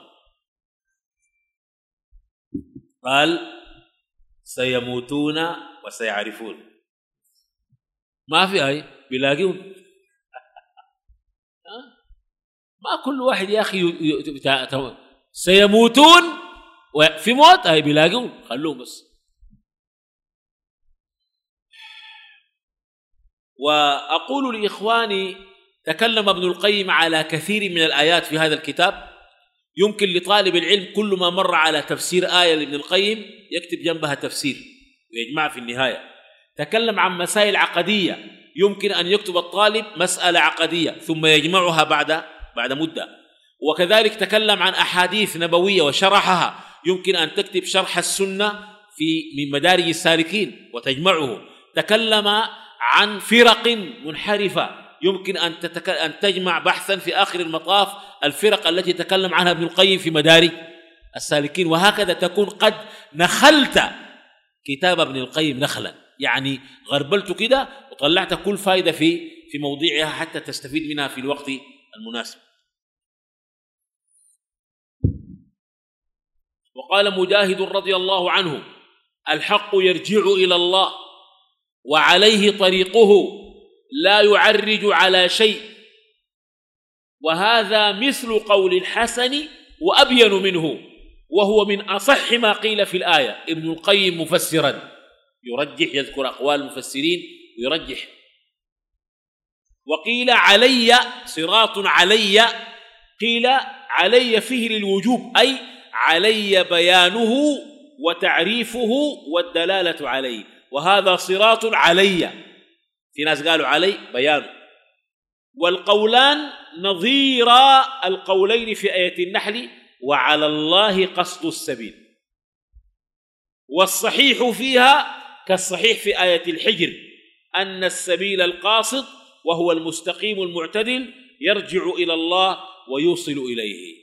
B: قال سيموتون وسيعرفون، ما في أي بيلاقيون. ما كل واحد يا أخي سيموتون وفي موت أي بيلاقيون، خلوهم بس. وأقول لإخواني تكلم ابن القيم على كثير من الآيات في هذا الكتاب، يمكن لطالب العلم كل ما مر على تفسير آية لابن القيم يكتب جنبها تفسير ويجمع في النهاية. تكلم عن مسائل عقدية، يمكن أن يكتب الطالب مسألة عقدية ثم يجمعها بعد بعد مدة. وكذلك تكلم عن أحاديث نبوية وشرحها، يمكن أن تكتب شرح السنة في من مدارج السالكين وتجمعه. تكلم عن فرق منحرفة، يمكن أن, تتك... أن تجمع بحثا في آخر المطاف الفرق التي تكلم عنها ابن القيم في مدارج السالكين. وهكذا تكون قد نخلت كتاب ابن القيم نخلا، يعني غربلت كده وطلعت كل فائدة في في موضعها حتى تستفيد منها في الوقت المناسب. وقال مجاهد رضي الله عنه الحق يرجع إلى الله وعليه طريقه لا يعرج على شيء، وهذا مثل قول الحسن وأبين منه، وهو من أصح ما قيل في الآية. ابن القيم مفسرا يرجح، يذكر أقوال المفسرين ويرجح. وقيل علي صراط علي، قيل علي فيه للوجوب، أي علي بيانه وتعريفه والدلالة عليه، وهذا صراط علي. في ناس قالوا علي بيانه. والقولان نظير القولين في آية النحل وعلى الله قصد السبيل، والصحيح فيها كالصحيح في آية الحجر أن السبيل القاصد وهو المستقيم المعتدل يرجع إلى الله ويوصل إليه.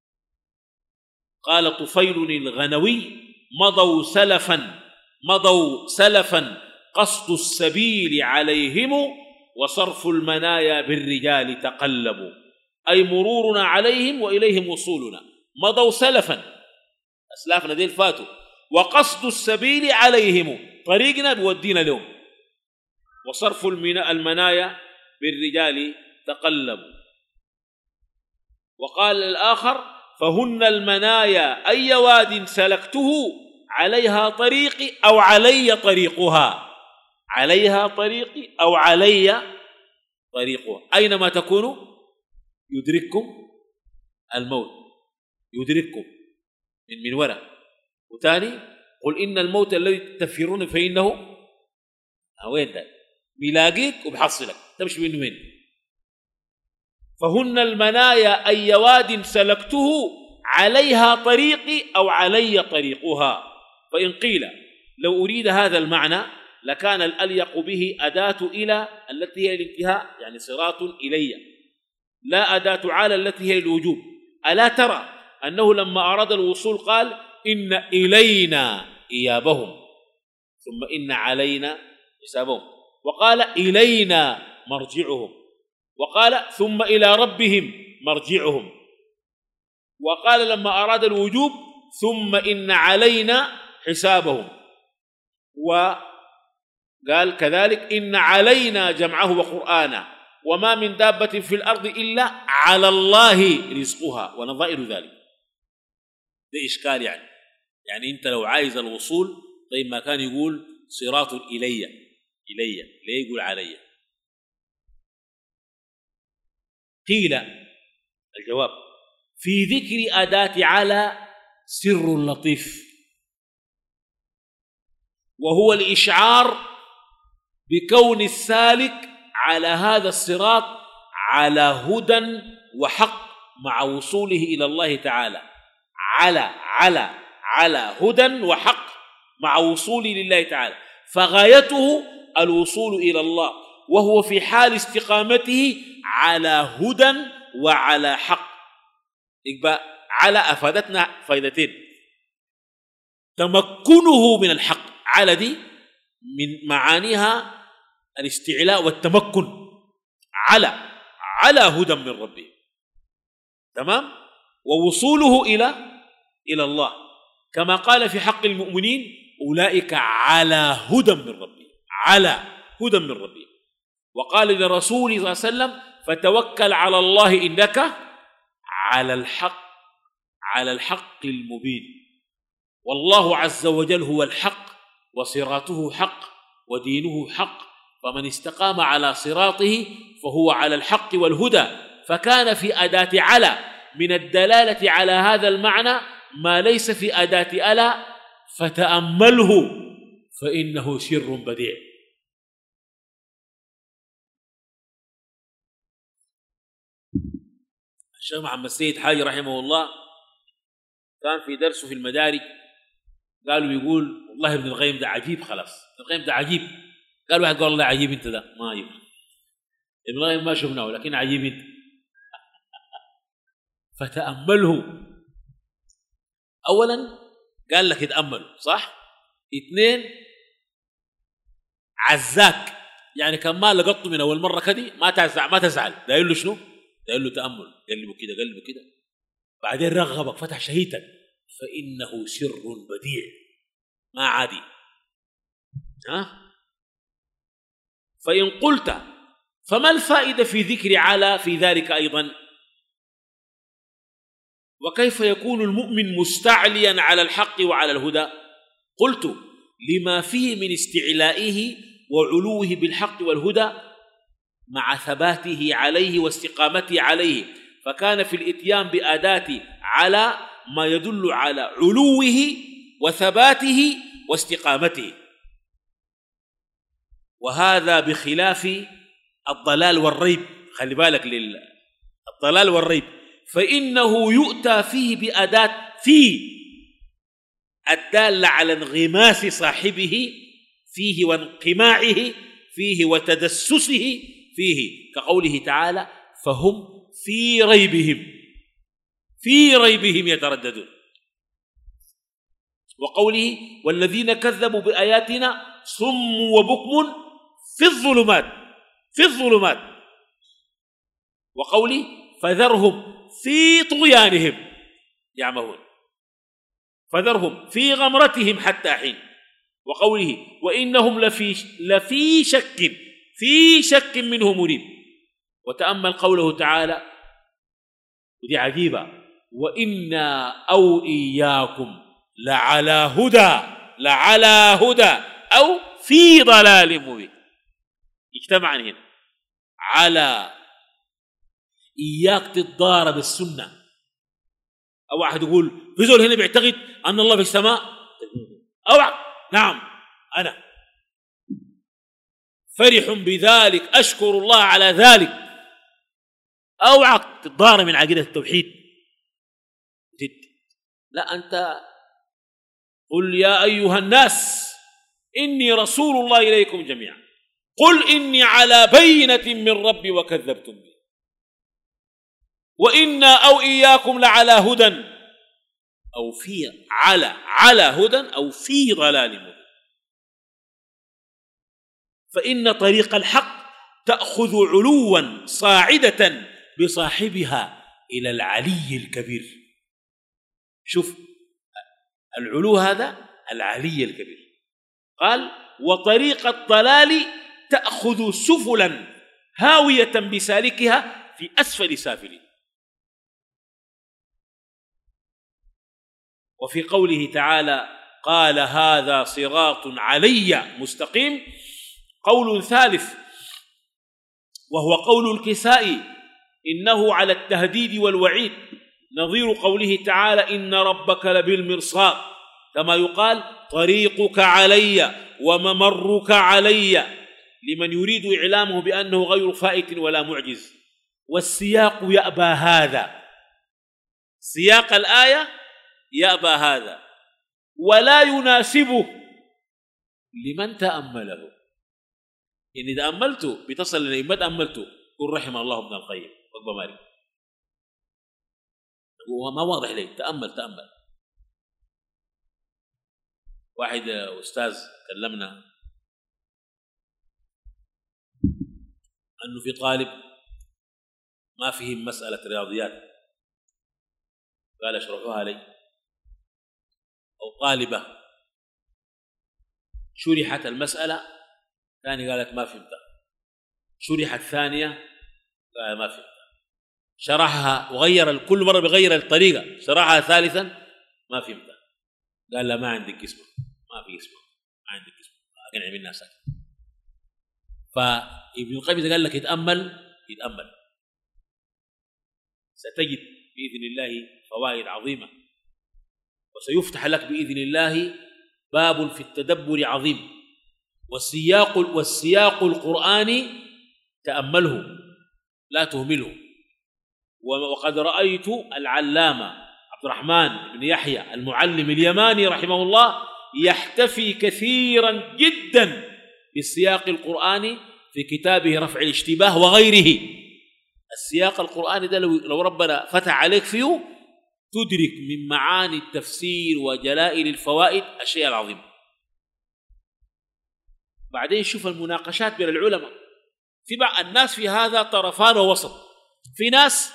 B: قال طفيل الغنوي مضوا سلفا مضوا سلفا قصد السبيل عليهم وصرف المنايا بالرجال تقلبوا، أي مرورنا عليهم وإليهم وصولنا. مضوا سلفا، أسلافنا ديل فاتوا، وقصد السبيل عليهم، طريقنا بودينا لهم، وصرف المنايا بالرجال تقلبوا. وقال الآخر فهن المنايا أي واد سلكته عليها طريقي أو علي طريقها، عليها طريقي أو علي طريقها، أينما تكونوا يدرككم الموت، يدرككم من من وراء. وثاني قل إن الموت الذي تفرون فإنه وين ده بيلاقيك وبحصلك، تمشي من وين. فهن المنايا أي واد سلكته عليها طريقي أو علي طريقها. فإن قيل لو أريد هذا المعنى لكان الأليق به أداة إلى التي هي الانتهاء، يعني صراط إلي، لا أداة على التي هي الوجوب. ألا ترى أنه لما أراد الوصول قال إن إلينا إيابهم ثم إن علينا حسابهم، وقال إلينا مرجعهم، وقال ثم إلى ربهم مرجعهم، وقال لما أراد الوجوب ثم إن علينا حسابهم، وقال كذلك إن علينا جمعه وقرآنه وما من دابة في الأرض إلا على الله رزقها ونظائر ذلك. ده إشكال يعني يعني أنت لو عايز الوصول طيب ما كان يقول صراط إلي إلي ليه يقول علي؟ قيل الجواب في ذكر أداة على سر لطيف، وهو الإشعار بكون السالك على هذا الصراط على هدى وحق مع وصوله إلى الله تعالى، على على على هدى وحق مع وصوله لله تعالى، فغايته الوصول إلى الله وهو في حال استقامته على هدى وعلى حق. يبقى على أفادتنا فائدتين: تمكنه من الحق، على دي من معانيها الاستعلاء والتمكن، على على هدى من ربه، تمام، ووصوله إلى إلى الله كما قال في حق المؤمنين أولئك على هدى من ربه، على هدى من ربه. وقال لرسوله صلى الله عليه وسلم فتوكل على الله إنك على الحق على الحق المبين. والله عز وجل هو الحق وصراطه حق ودينه حق، فمن استقام على صراطه فهو على الحق والهدى. فكان في أداة على من الدلالة على هذا المعنى ما ليس في أداة ألا، فتأمله فإنه سر بديع. الشيخ محمد السيد حاجي رحمه الله كان في درسه في المدارج قالوا يقول والله ابن القيم ده عجيب، خلاص ابن القيم ده عجيب. قال واحد قال الله عجيب انت، ده ما عجيب ابن القيم ما شفناه لكن عجيب انت. فتأمله، اولا قال لك اتأمله صح، اثنين عزاك، يعني كان ما لقطه من اول مره كده ما تزعل ما تزعل، داير له شنو؟ داير له تأمل، قلبه كده قلبه كده، بعدين رغبك فتح شهيتك فإنه سر بديع ما عادي. ها؟ فإن قلت فما الفائدة في ذكر على في ذلك أيضا؟ وكيف يكون المؤمن مستعليا على الحق وعلى الهدى؟ قلت لما فيه من استعلائه وعلوه بالحق والهدى مع ثباته عليه واستقامته عليه، فكان في الاتيان بأداة على ما يدل على علوه وثباته واستقامته، وهذا بخلاف الضلال والريب. خلي بالك للضلال والريب، فإنه يؤتى فيه بأداة في الدالة على انغماس صاحبه فيه وانقماعه فيه وتدسسه فيه، كقوله تعالى فهم في ريبهم في ريبهم يترددون، وقوله والذين كذبوا بآياتنا صم وبكم في الظلمات في الظلمات، وقوله فذرهم في طغيانهم يعمهون فذرهم في غمرتهم حتى حين، وقوله وإنهم لفي لفي شك في شك منه مريب. وتأمل قوله تعالى ودي عجيبة وإنا أو إياكم لعلى هدى لعلى هدى أو في ضلال مبين، اجتمع هنا على إياك تتضارب بالسنة. أو واحد يقول في زول هنا بيعتقد أن الله في السماء، أو نعم أنا فرح بذلك أشكر الله على ذلك، أوعك تتضارب من عقيدة التوحيد جد. لا، أنت قل يا أيها الناس إني رسول الله إليكم جميعا قل إني على بينة من ربي وكذبتم به وإنا أو إياكم لعلى هدى أو في على على هدى أو في ضلال مبين. فإن طريق الحق تأخذ علوا صاعدة بصاحبها إلى العلي الكبير. شوف العلو هذا العلي الكبير. قال وطريق الضلال تأخذ سفلا هاوية بسالكها في أسفل سافلين. وفي قوله تعالى قال هذا صراط علي مستقيم قول ثالث وهو قول الكسائي إنه على التهديد والوعيد نظير قوله تعالى إن ربك لبالمرصاد كما يقال طريقك علي وممرك علي لمن يريد إعلامه بأنه غير فائت ولا معجز. والسياق يأبى هذا، سياق الآية يأبى هذا ولا يناسبه لمن تأمله. إن إذا أملته بتصل إليه، ما تأملته قل رحم الله ابن القيم رب مالك، هو ما واضح ليه. تأمل تأمل. واحد أستاذ كلمنا أنه في طالب ما فهم مسألة رياضيات، قال اشرحوها لي. أو طالبة شرحت المسألة ثاني قالت ما فهمتها، شرحت ثانية قال ما فهمتها، شرحها وغير كل مرة بغير الطريقة، شرحها ثالثا ما فهمتها، قال لا ما عندك اسمه، ما في اسمه، ما عندك اسمه، أقنع منها ساكت. فابن القيم إذا قال لك يتأمل يتأمل، ستجد بإذن الله فوائد عظيمة، وسيفتح لك بإذن الله باب في التدبر عظيم. والسياق والسياق القرآني تأمله لا تهمله. وقد رأيت العلامة عبد الرحمن بن يحيى المعلم اليماني رحمه الله يحتفي كثيرا جدا بالسياق القرآني في كتابه رفع الاشتباه وغيره. السياق القرآني ده لو ربنا فتح عليك فيه تدرك من معاني التفسير وجلائل الفوائد الشيء العظيم. بعدين شوف المناقشات بين العلماء، في بعض الناس في هذا طرفان ووسط، في ناس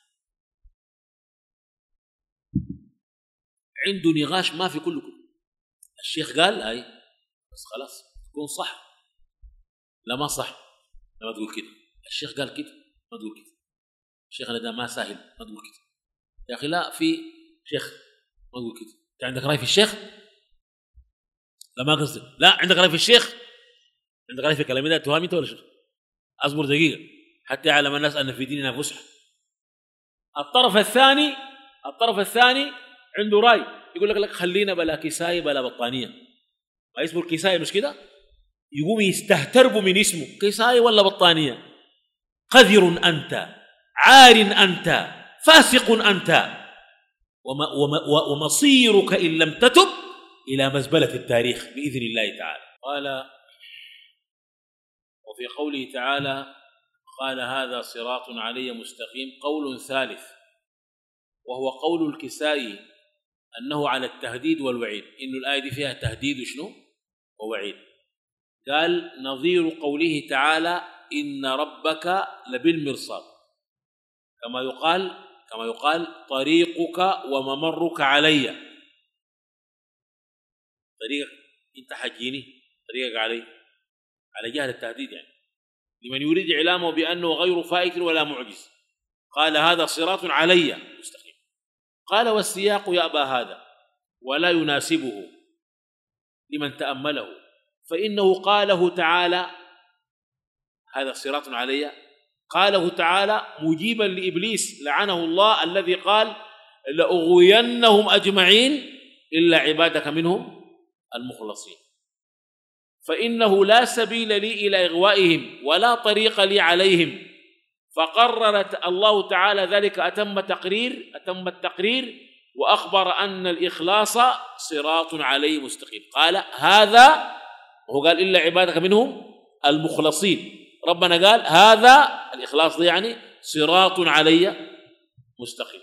B: عنده نقاش ما في كله كله. الشيخ قال اي بس خلاص تكون صح، لا ما صح لا ما تقول كده، الشيخ قال كده ما تقول كده، الشيخ ده ما سهل ما تقول كده، يا اخي لا في شيخ ما تقول كده، انت عندك راي في الشيخ؟ لا ما قصدي، لا عندك راي في الشيخ، عندك راي في كلامي ده تهامي ولا شو؟ اصبر دقيقه حتى يعلم الناس ان في ديننا فسحه. الطرف الثاني الطرف الثاني عنده راي يقول لك لك خلينا بلا كسايه بلا بطانيه، ما اسمه الكسايه مش كده؟ يقوم يستهتربوا من اسمه كسايه ولا بطانيه. قذر انت، عار انت، فاسق انت، ومصيرك ان لم تتب الى مزبله التاريخ باذن الله تعالى. قال وفي قوله تعالى قال هذا صراط علي مستقيم قول ثالث وهو قول الكسائي أنه على التهديد والوعيد، إنه الآية دي فيها تهديد وشنو ووعيد. قال نظير قوله تعالى إن ربك لبالمرصاد، كما يقال كما يقال طريقك وممرك علي، طريقك انت حجيني طريقك علي، على جهة التهديد يعني لمن يريد إعلامه بأنه غير فائت ولا معجز. قال هذا صراط علي مستقيم. قال والسياق يأبى هذا ولا يناسبه لمن تأمله، فإنه قاله تعالى هذا صراط علي، قاله تعالى مجيبا لإبليس لعنه الله الذي قال لأغوينهم أجمعين إلا عبادك منهم المخلصين، فإنه لا سبيل لي إلى إغوائهم ولا طريق لي عليهم. فقررت الله تعالى ذلك أتم تقرير أتم التقرير وأخبر أن الإخلاص صراط عليه مستقيم. قال هذا وهو قال إلا عبادك منهم المخلصين. ربنا قال هذا الإخلاص ده يعني صراط علي مستقيم.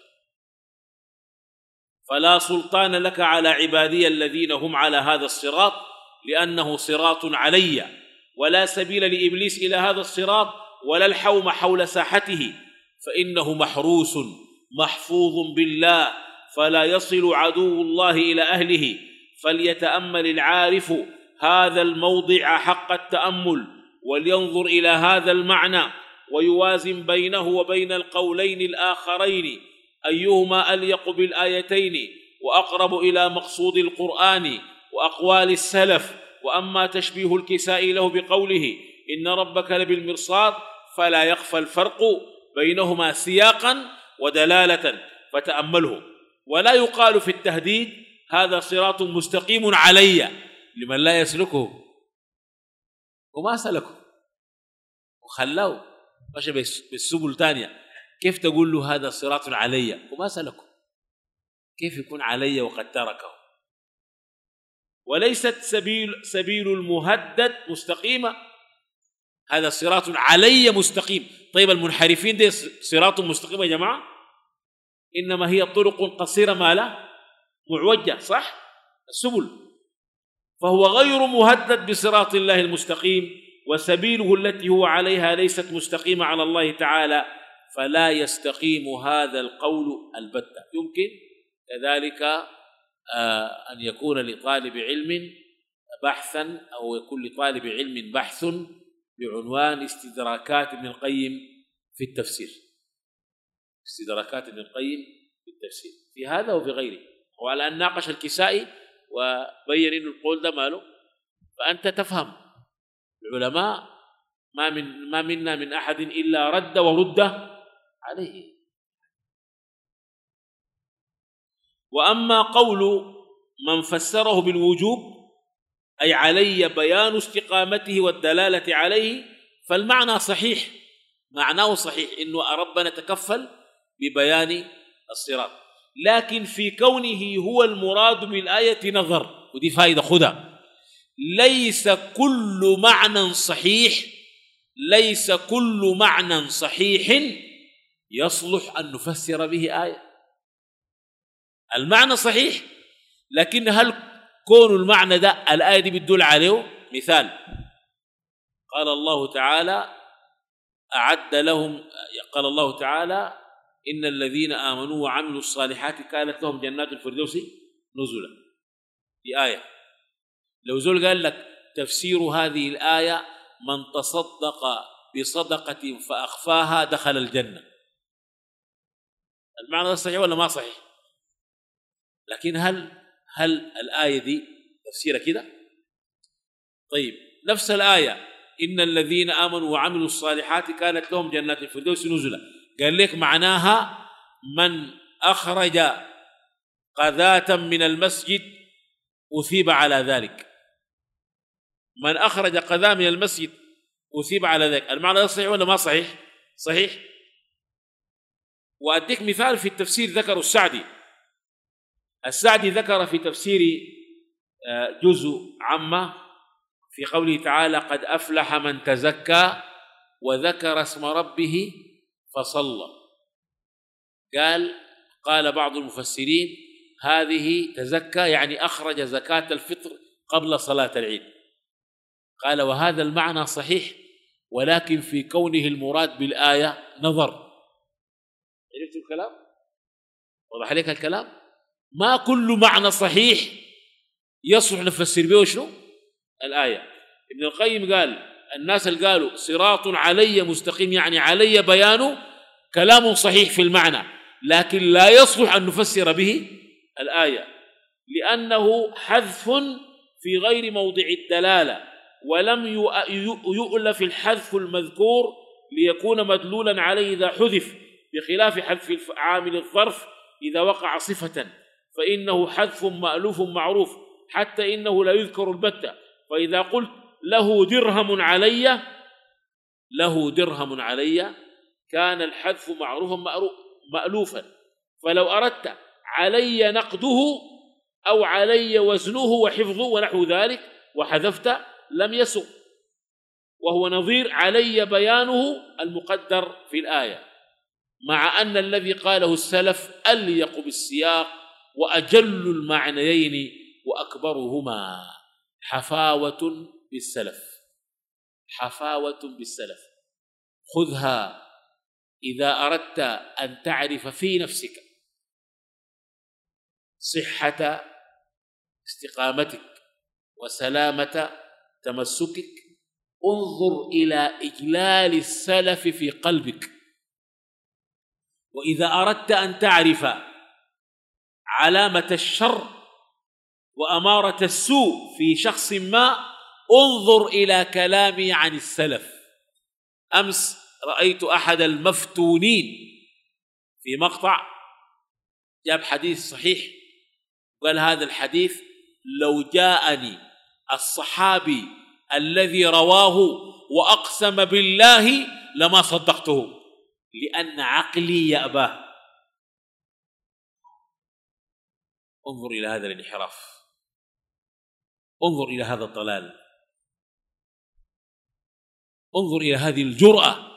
B: فلا سلطان لك على عبادي الذين هم على هذا الصراط لأنه صراط علي، ولا سبيل لإبليس إلى هذا الصراط ولا الحوم حول ساحته، فإنه محروس محفوظ بالله فلا يصل عدو الله إلى أهله. فليتأمل العارف هذا الموضع حق التأمل، ولينظر إلى هذا المعنى ويوازن بينه وبين القولين الآخرين أيهما أليق بالآيتين وأقرب إلى مقصود القرآن وأقوال السلف. وأما تشبيه الكساء له بقوله إن ربك لبالمرصاد فلا يخفى الفرق بينهما سياقا ودلالة فتأمله. ولا يقال في التهديد هذا صراط مستقيم علي لمن لا يسلكه، وما سلكه وخلاه مشى بالسبل تانية. كيف تقول له هذا صراط علي وما سلكه؟ كيف يكون علي وقد تركه؟ وليست سبيل سبيل المهدد مستقيمة، هذا صراط علي مستقيم. طيب المنحرفين دي صراط مستقيم يا جماعة؟ إنما هي طرق قصيرة ما لا معوجة، صح؟ السبل. فهو غير مهدد بصراط الله المستقيم، وسبيله التي هو عليها ليست مستقيمة على الله تعالى، فلا يستقيم هذا القول البتة. يمكن كذلك أن يكون لطالب علم بحثا أو يكون لطالب علم بحث بعنوان استدراكات ابن القيم في التفسير، استدراكات ابن القيم في التفسير في هذا وفي غيره. وعلى أن ناقش الكسائي وبين إن القول ده ماله، فأنت تفهم العلماء ما من ما منا من أحد إلا رد ورد عليه. وأما قول من فسره بالوجوب أي علي بيان استقامته والدلالة عليه فالمعنى صحيح، معناه صحيح إنه ربنا تكفل ببيان الصراط، لكن في كونه هو المراد بالآية نظر، ودي فائدة خدها. ليس كل معنى صحيح ليس كل معنى صحيح يصلح أن نفسر به آية. المعنى صحيح، لكن هل كون المعنى ده الآية دي بتدل عليه؟ مثال قال الله تعالى أعد لهم، قال الله تعالى إن الذين آمنوا وعملوا الصالحات كانت لهم جنات الفردوس نزلا. في آية لو زول قال لك تفسير هذه الآية من تصدق بصدقة فأخفاها دخل الجنة، المعنى ده صحيح ولا ما صحيح؟ لكن هل هل الآية دي تفسيرها كده؟ طيب نفس الآية إن الذين آمنوا وعملوا الصالحات كانت لهم جنات الفردوس نزلا، قال لك معناها من أخرج قذاة من المسجد أثيب على ذلك، من أخرج قذاة من المسجد أثيب على ذلك. المعنى ده صحيح ولا ما صحيح؟ صحيح. وأديك مثال في التفسير ذكر السعدي. السعدي ذكر في تفسير جزء عامة في قوله تعالى قد أفلح من تزكى وذكر اسم ربه فصلى، قال قال بعض المفسرين هذه تزكى يعني أخرج زكاة الفطر قبل صلاة العيد. قال وهذا المعنى صحيح، ولكن في كونه المراد بالآية نظر. عرفت الكلام؟ وضح عليك الكلام؟ ما كل معنى صحيح يصلح نفسر به شنو؟ الآية. ابن القيم قال الناس اللي قالوا صراط علي مستقيم يعني علي بيانه كلام صحيح في المعنى، لكن لا يصلح أن نفسر به الآية لأنه حذف في غير موضع الدلالة، ولم يؤلف الحذف المذكور ليكون مدلولا عليه إذا حذف، بخلاف حذف عامل الظرف إذا وقع صفة فإنه حذف مألوف معروف حتى إنه لا يذكر البتة. فإذا قلت له درهم علي له درهم علي كان الحذف معروفا مألوفا. فلو أردت علي نقده أو علي وزنه وحفظه ونحو ذلك وحذفت لم يسغ، وهو نظير علي بيانه المقدر في الآية، مع أن الذي قاله السلف أليق بالسياق وأجل المعنيين وأكبرهما حفاوة بالسلف. حفاوة بالسلف خذها إذا أردت أن تعرف في نفسك صحة استقامتك وسلامة تمسكك، انظر إلى إجلال السلف في قلبك. وإذا أردت أن تعرف علامة الشر وأمارة السوء في شخص ما، انظر إلى كلامي عن السلف. أمس رأيت أحد المفتونين في مقطع جاب حديث صحيح، قال هذا الحديث لو جاءني الصحابي الذي رواه وأقسم بالله لما صدقته، لأن عقلي يأباه. انظر إلى هذا الانحراف، انظر إلى هذا الضلال، انظر إلى هذه الجرأة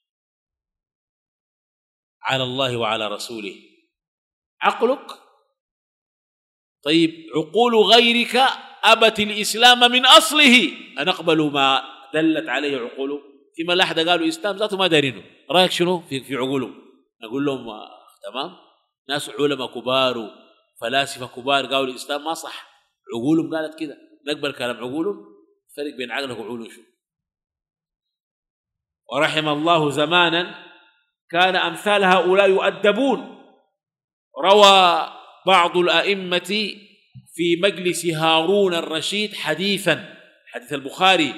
B: على الله وعلى رسوله. عقلك طيب، عقول غيرك أبت الإسلام من أصله، أنقبل ما دلت عليه عقوله؟ في ملاحدة قالوا إسلام ذاته ما دارينه، رأيك شنو في, في عقولهم؟ نقول لهم آه تمام، ناس علماء كبار وفلاسفة كبار قالوا الإسلام ما صح، عقولهم قالت كده، نقبل كلام عقولهم؟ فرق بين عقلك وعقولهم شو؟ ورحم الله زمانا كان أمثال هؤلاء يؤدبون. روى بعض الأئمة في مجلس هارون الرشيد حديثا، حديث البخاري،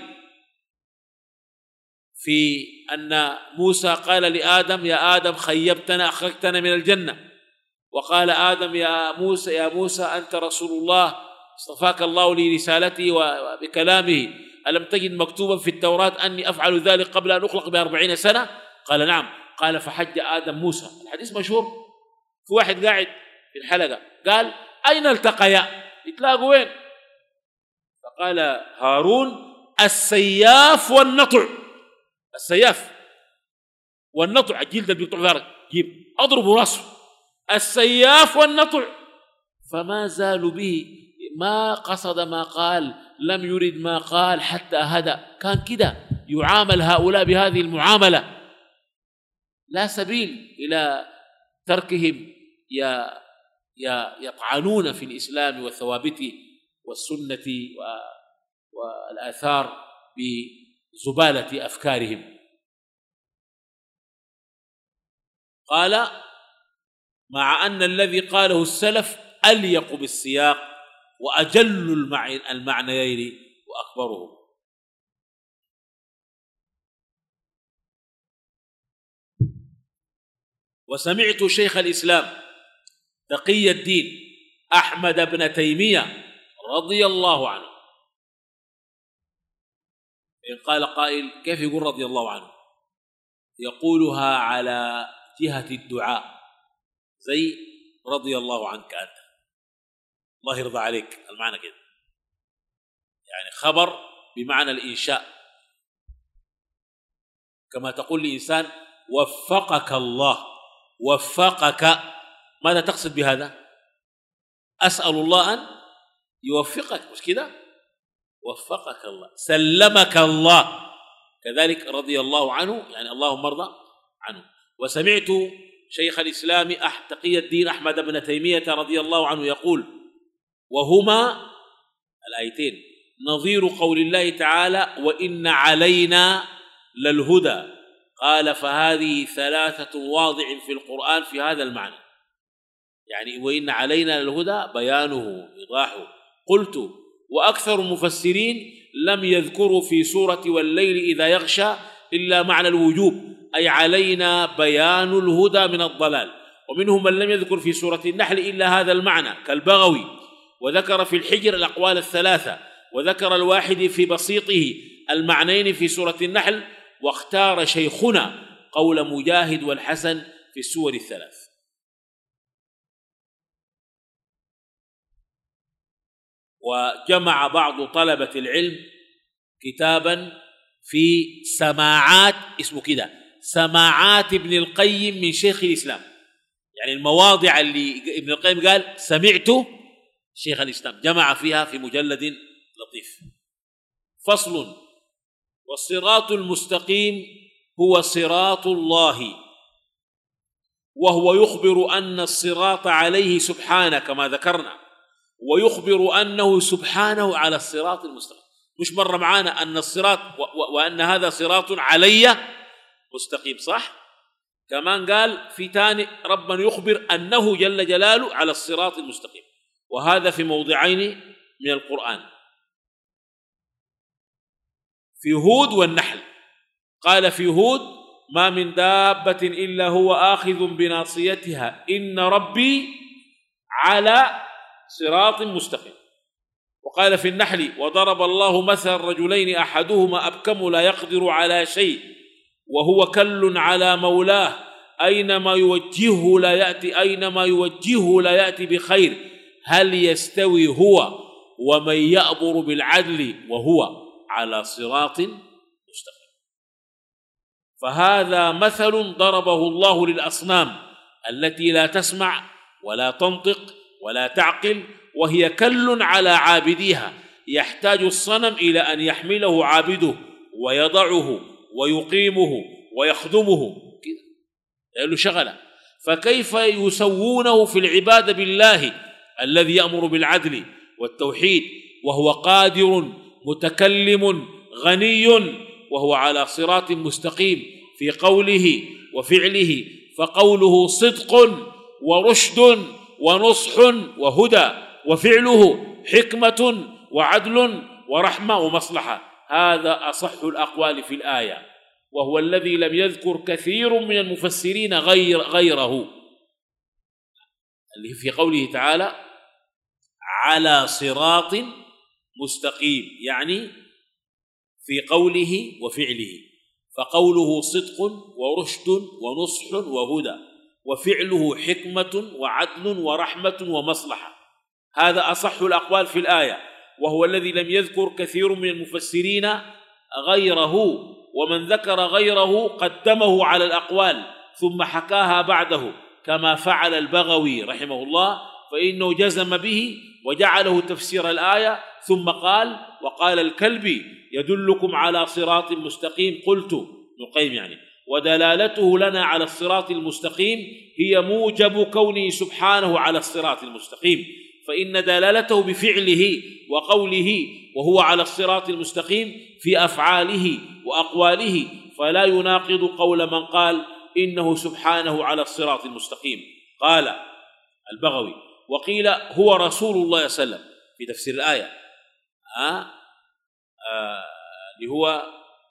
B: في أن موسى قال لآدم يا آدم خيبتنا أخرجتنا من الجنة، وقال آدم يا موسى يا موسى أنت رسول الله اصطفاك الله لرسالته وبكلامه، ألم تجد مكتوبا في التوراة أني أفعل ذلك قبل أن أخلق بأربعين سنة؟ قال نعم. قال فحج آدم موسى. الحديث مشهور. في واحد قاعد في الحلقة قال أين التقيا؟ يتلاقوا وين؟ فقال هارون السياف والنطع. السياف والنطع الجلد اللي بيقطع ذلك جيب أضرب راسه. السياف والنطع. فما زالوا به، ما قصد ما قال، لم يرد ما قال حتى هدى. كان كده يعامل هؤلاء بهذه المعاملة، لا سبيل إلى تركهم يطعنون في الإسلام وثوابته والسنة والآثار بزبالة أفكارهم. قال مع أن الذي قاله السلف أليق بالسياق وأجل المعنيين وأكبرهم. وسمعت شيخ الإسلام تقي الدين أحمد بن تيمية رضي الله عنه إن قال قائل كيف يقول رضي الله عنه؟ يقولها على جهة الدعاء، زي رضي الله عنك أنت، الله يرضى عليك، المعنى كده، يعني خبر بمعنى الإنشاء، كما تقول لإنسان وفقك الله، وفقك، ماذا تقصد بهذا؟ أسأل الله أن يوفقك، مش كده؟ وفقك الله، سلمك الله، كذلك رضي الله عنه، يعني اللهم ارضى عنه. وسمعت شيخ الإسلام تقي الدين أحمد بن تيمية رضي الله عنه يقول وهما الآيتين نظير قول الله تعالى وإن علينا للهدى، قال فهذه ثلاثة واضع في القرآن في هذا المعنى، يعني وإن علينا للهدى بيانه إيضاحه. قلت وأكثر المفسرين لم يذكروا في سورة والليل إذا يغشى إلا معنى الوجوب، أي علينا بيان الهدى من الضلال، ومنهم من لم يذكر في سورة النحل إلا هذا المعنى كالبغوي، وذكر في الحجر الأقوال الثلاثة، وذكر الواحد في بسيطه المعنيين في سورة النحل، واختار شيخنا قول مجاهد والحسن في السور الثلاث. وجمع بعض طلبة العلم كتابا في سماعات، اسمه كده سماعات ابن القيم من شيخ الإسلام، يعني المواضع اللي ابن القيم قال سمعت شيخ الإسلام جمع فيها في مجلد لطيف. فصل: والصراط المستقيم هو صراط الله، وهو يخبر أن الصراط عليه سبحانه كما ذكرنا، ويخبر أنه سبحانه على الصراط المستقيم. مش مرة معانا أن الصراط وأن هذا صراط علي مستقيم، صح؟ كمان قال في تاني ربنا يخبر أنه جل جلاله على الصراط المستقيم، وهذا في موضعين من القرآن، في هود والنحل. قال في هود: ما من دابة إلا هو آخذ بناصيتها إن ربي على صراط مستقيم. وقال في النحل: وضرب الله مثل رجلين أحدهما أبكم لا يقدر على شيء وهو كل على مولاه أينما يوجهه لا يأتي أينما يوجهه لا يأتي بخير هل يستوي هو ومن يأمر بالعدل وهو على صراط مستقيم. فهذا مثل ضربه الله للأصنام التي لا تسمع ولا تنطق ولا تعقل، وهي كل على عابديها، يحتاج الصنم إلى أن يحمله عابده ويضعه ويقيمه ويخدمه كذا، لأنه شغله. فكيف يسوونه في العبادة بالله الذي يأمر بالعدل والتوحيد وهو قادر متكلم غني وهو على صراط مستقيم في قوله وفعله؟ فقوله صدق ورشد ونصح وهدى، وفعله حكمة وعدل ورحمة ومصلحة. هذا أصح الأقوال في الآية، وهو الذي لم يذكر كثير من المفسرين غير غيره، اللي في قوله تعالى على صراط مستقيم، يعني في قوله وفعله. فقوله صدق ورشد ونصح وهدى، وفعله حكمة وعدل ورحمة ومصلحة. هذا أصح الأقوال في الآية، وهو الذي لم يذكر كثير من المفسرين غيره، ومن ذكر غيره قدمه على الأقوال ثم حكاها بعده، كما فعل البغوي رحمه الله، فإنه جزم به وجعله تفسير الآية، ثم قال: وقال الكلبي يدلكم على صراط مستقيم. قلت ابن القيم يعني: ودلالته لنا على الصراط المستقيم هي موجب كونه سبحانه على الصراط المستقيم، فإن دلالته بفعله وقوله وهو على الصراط المستقيم في أفعاله وأقواله، فلا يناقض قول من قال إنه سبحانه على الصراط المستقيم. قال البغوي: وقيل هو رسول الله صلى الله عليه وسلم في تفسير الآية، آه آه اللي هو آه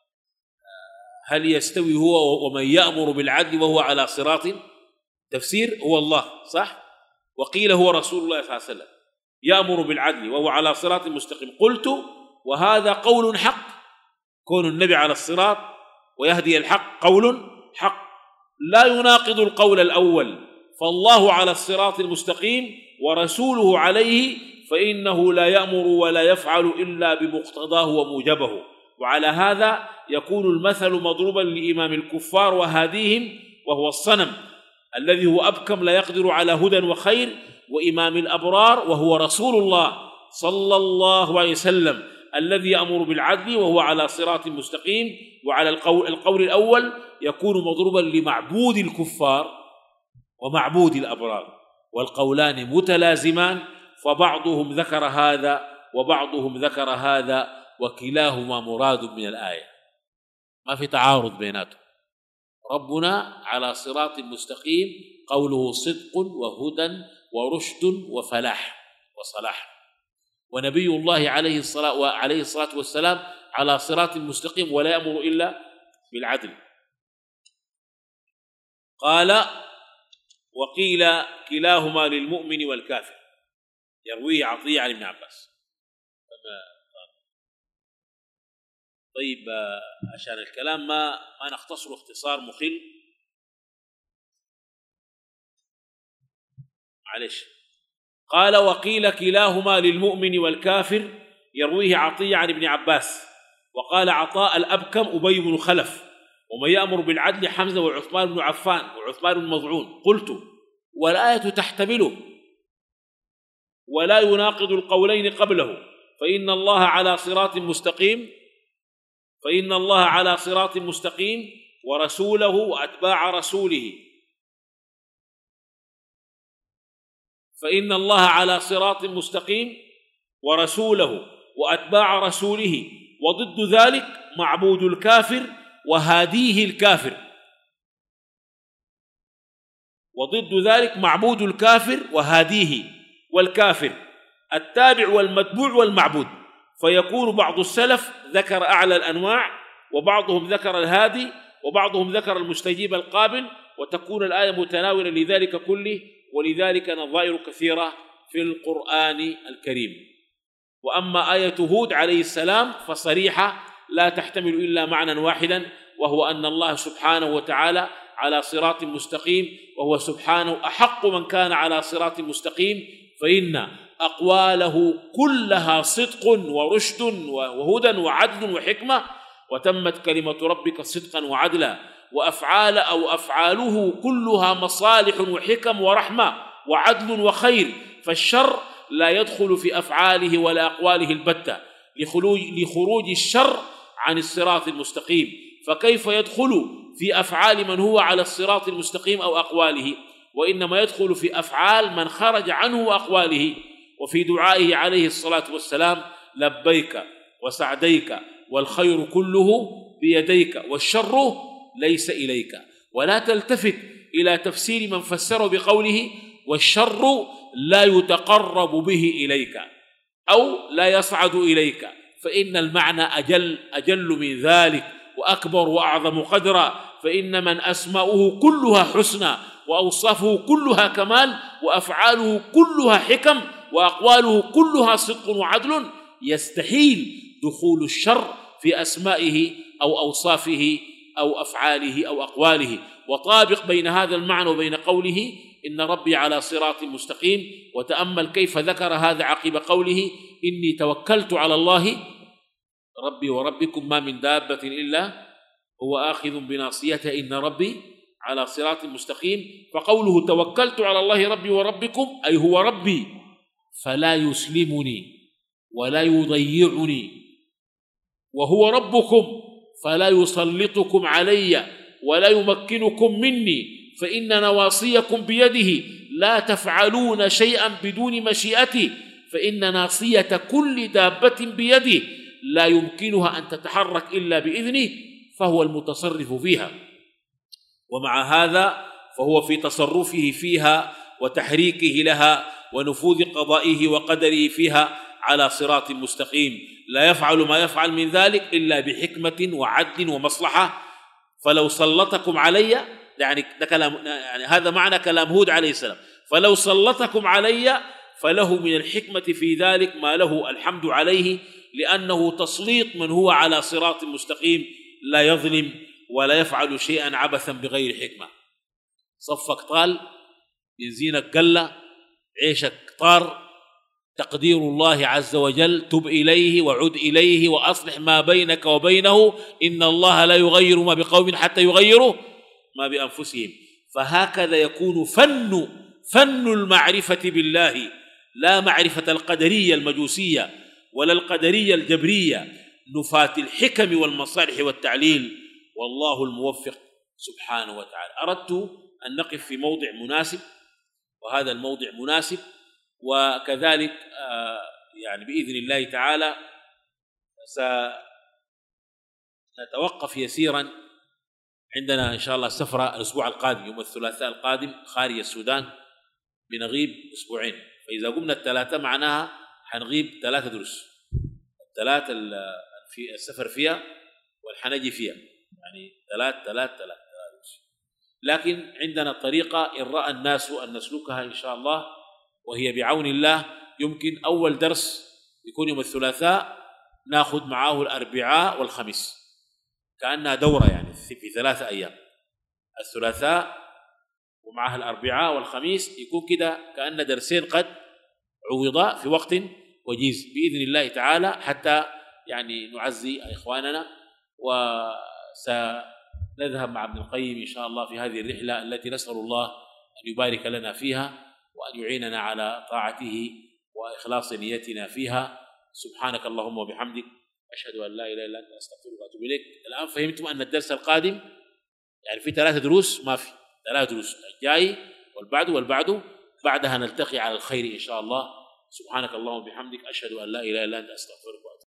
B: هل يستوي هو ومن يأمر بالعدل وهو على صراط، تفسير هو الله صح، وقيل هو رسول الله صلى الله عليه وسلم يأمر بالعدل وهو على صراط مستقيم. قلت: وهذا قول حق، كون النبي على الصراط ويهدي الحق قول حق لا يناقض القول الأول، فالله على الصراط المستقيم ورسوله عليه، فإنه لا يأمر ولا يفعل إلا بمقتضاه وموجبه. وعلى هذا يكون المثل مضروبا لإمام الكفار وهاديهم وهو الصنم الذي هو أبكم لا يقدر على هدى وخير، وإمام الأبرار وهو رسول الله صلى الله عليه وسلم الذي يأمر بالعدل وهو على صراط مستقيم. وعلى القول, القول الأول يكون مضروبا لمعبود الكفار ومعبود الأبرار، والقولان متلازمان، فبعضهم ذكر هذا وبعضهم ذكر هذا، وكلاهما مراد من الآية، ما في تعارض بيناتهم. ربنا على صراط مستقيم قوله صدق وهدى ورشد وفلاح وصلاح، ونبي الله عليه الصلاة وعليه الصلاة والسلام على صراط مستقيم ولا يأمر إلا بالعدل. قال: وقيل كلاهما للمؤمن والكافر، يرويه عطية عن ابن عباس. طيب عشان الكلام ما ما نختصر اختصار مخل، معلش. قال: وقيل كلاهما للمؤمن والكافر، يرويه عطية عن ابن عباس، وقال عطاء الأبكم أبي بن خلف، ومن يأمر بالعدل حمزة وعثمان بن عفان وعثمان بن مظعون. قلت: والآية تحتمله ولا يناقض القولين قبله، فإن الله على صراط مستقيم فإن الله على صراط مستقيم ورسوله وأتباع رسوله فإن الله على صراط مستقيم ورسوله وأتباع رسوله، وضد ذلك معبود الكافر وهاديه الكافر وضد ذلك معبود الكافر وهاديه والكافر التابع والمتبوع والمعبود. فيكون بعض السلف ذكر أعلى الأنواع، وبعضهم ذكر الهادي، وبعضهم ذكر المستجيب القابل، وتكون الآية متناولة لذلك كله، ولذلك نظائر كثيرة في القرآن الكريم. وأما آية هود عليه السلام فصريحة لا تحتمل إلا معنى واحدا، وهو أن الله سبحانه وتعالى على صراط مستقيم، وهو سبحانه أحق من كان على صراط مستقيم، فإن أقواله كلها صدق ورشد وهدى وعدل وحكمة، وتمت كلمة ربك صدقا وعدلا، وأفعال أو أفعاله كلها مصالح وحكم ورحمة وعدل وخير، فالشر لا يدخل في أفعاله ولا أقواله البتة لخروج الشر عن الصراط المستقيم. فكيف يدخل في أفعال من هو على الصراط المستقيم أو أقواله؟ وإنما يدخل في أفعال من خرج عنه وأقواله. وفي دعائه عليه الصلاة والسلام: لبيك وسعديك والخير كله بيديك والشر ليس إليك. ولا تلتفت إلى تفسير من فسره بقوله: والشر لا يتقرب به إليك أو لا يصعد إليك، فإن المعنى أجل أجل من ذلك وأكبر وأعظم قدرا. فإن من أسماؤه كلها حسنى وأوصافه كلها كمال وأفعاله كلها حكم وأقواله كلها صدق وعدل، يستحيل دخول الشر في أسمائه أو أوصافه أو أفعاله أو أقواله. وطابق بين هذا المعنى وبين قوله: إن ربي على صراط مستقيم، وتأمل كيف ذكر هذا عقب قوله: إني توكلت على الله ربي وربكم ما من دابة إلا هو آخذ بناصيتها إن ربي على صراط مستقيم. فقوله توكلت على الله ربي وربكم أي هو ربي، فلا يسلمني ولا يضيعني، وهو ربكم فلا يسلطكم علي ولا يمكنكم مني، فإن نواصيكم بيده لا تفعلون شيئا بدون مشيئته، فإن ناصية كل دابة بيده لا يمكنها أن تتحرك إلا بإذنه، فهو المتصرف فيها. ومع هذا فهو في تصرفه فيها وتحريكه لها ونفوذ قضائه وقدره فيها على صراط مستقيم، لا يفعل ما يفعل من ذلك إلا بحكمة وعدل ومصلحة. فلو سلطكم علي، يعني, ده كلام يعني هذا معنى كلام هود عليه السلام، فلو سلطكم علي فله من الحكمة في ذلك ما له الحمد عليه، لأنه تسليط من هو على صراط مستقيم لا يظلم ولا يفعل شيئا عبثا بغير حكمة. صفك طال، بنزينك قل، عيشك طار، تقدير الله عز وجل: تب إليه وعد إليه وأصلح ما بينك وبينه، إن الله لا يغير ما بقوم حتى يغيروا ما بأنفسهم. فهكذا يكون فن فن المعرفة بالله، لا معرفة القدرية المجوسية ولا القدرية الجبرية نفاة الحكم والمصالح والتعليل، والله الموفق سبحانه وتعالى. أردت أن نقف في موضع مناسب، وهذا الموضع مناسب، وكذلك يعني بإذن الله تعالى سنتوقف يسيرا. عندنا إن شاء الله سفرة الأسبوع القادم يوم الثلاثاء القادم خارج السودان، بنغيب أسبوعين، فإذا قمنا الثلاثة معناها حنغيب ثلاثة دروس، الثلاثة في السفر فيها والحنجي فيها، يعني ثلاث ثلاث ثلاث دروس. لكن عندنا طريقة إن رأى الناس أن نسلكها إن شاء الله، وهي بعون الله يمكن أول درس يكون يوم الثلاثاء، ناخذ معاه الأربعاء والخميس، كأنها دورة يعني في ثلاثة أيام، الثلاثاء ومعها الأربعاء والخميس، يكون كده كأن درسين قد عوضا في وقت وجيز بإذن الله تعالى، حتى يعني نعزي إخواننا، وسنذهب مع ابن القيم إن شاء الله في هذه الرحلة التي نسأل الله أن يبارك لنا فيها وأن يعيننا على طاعته وإخلاص نيتنا فيها. سبحانك اللهم وبحمدك أشهد أن لا إله إلا أنت أستغفرك وأتوب إليك. الآن فهمتم أن الدرس القادم يعني في ثلاثة دروس، ما في ثلاثة دروس، الجاي والبعد والبعد، بعدها نلتقي على الخير إن شاء الله. سبحانك اللهم وبحمدك أشهد أن لا إله إلا أنت أستغفرك.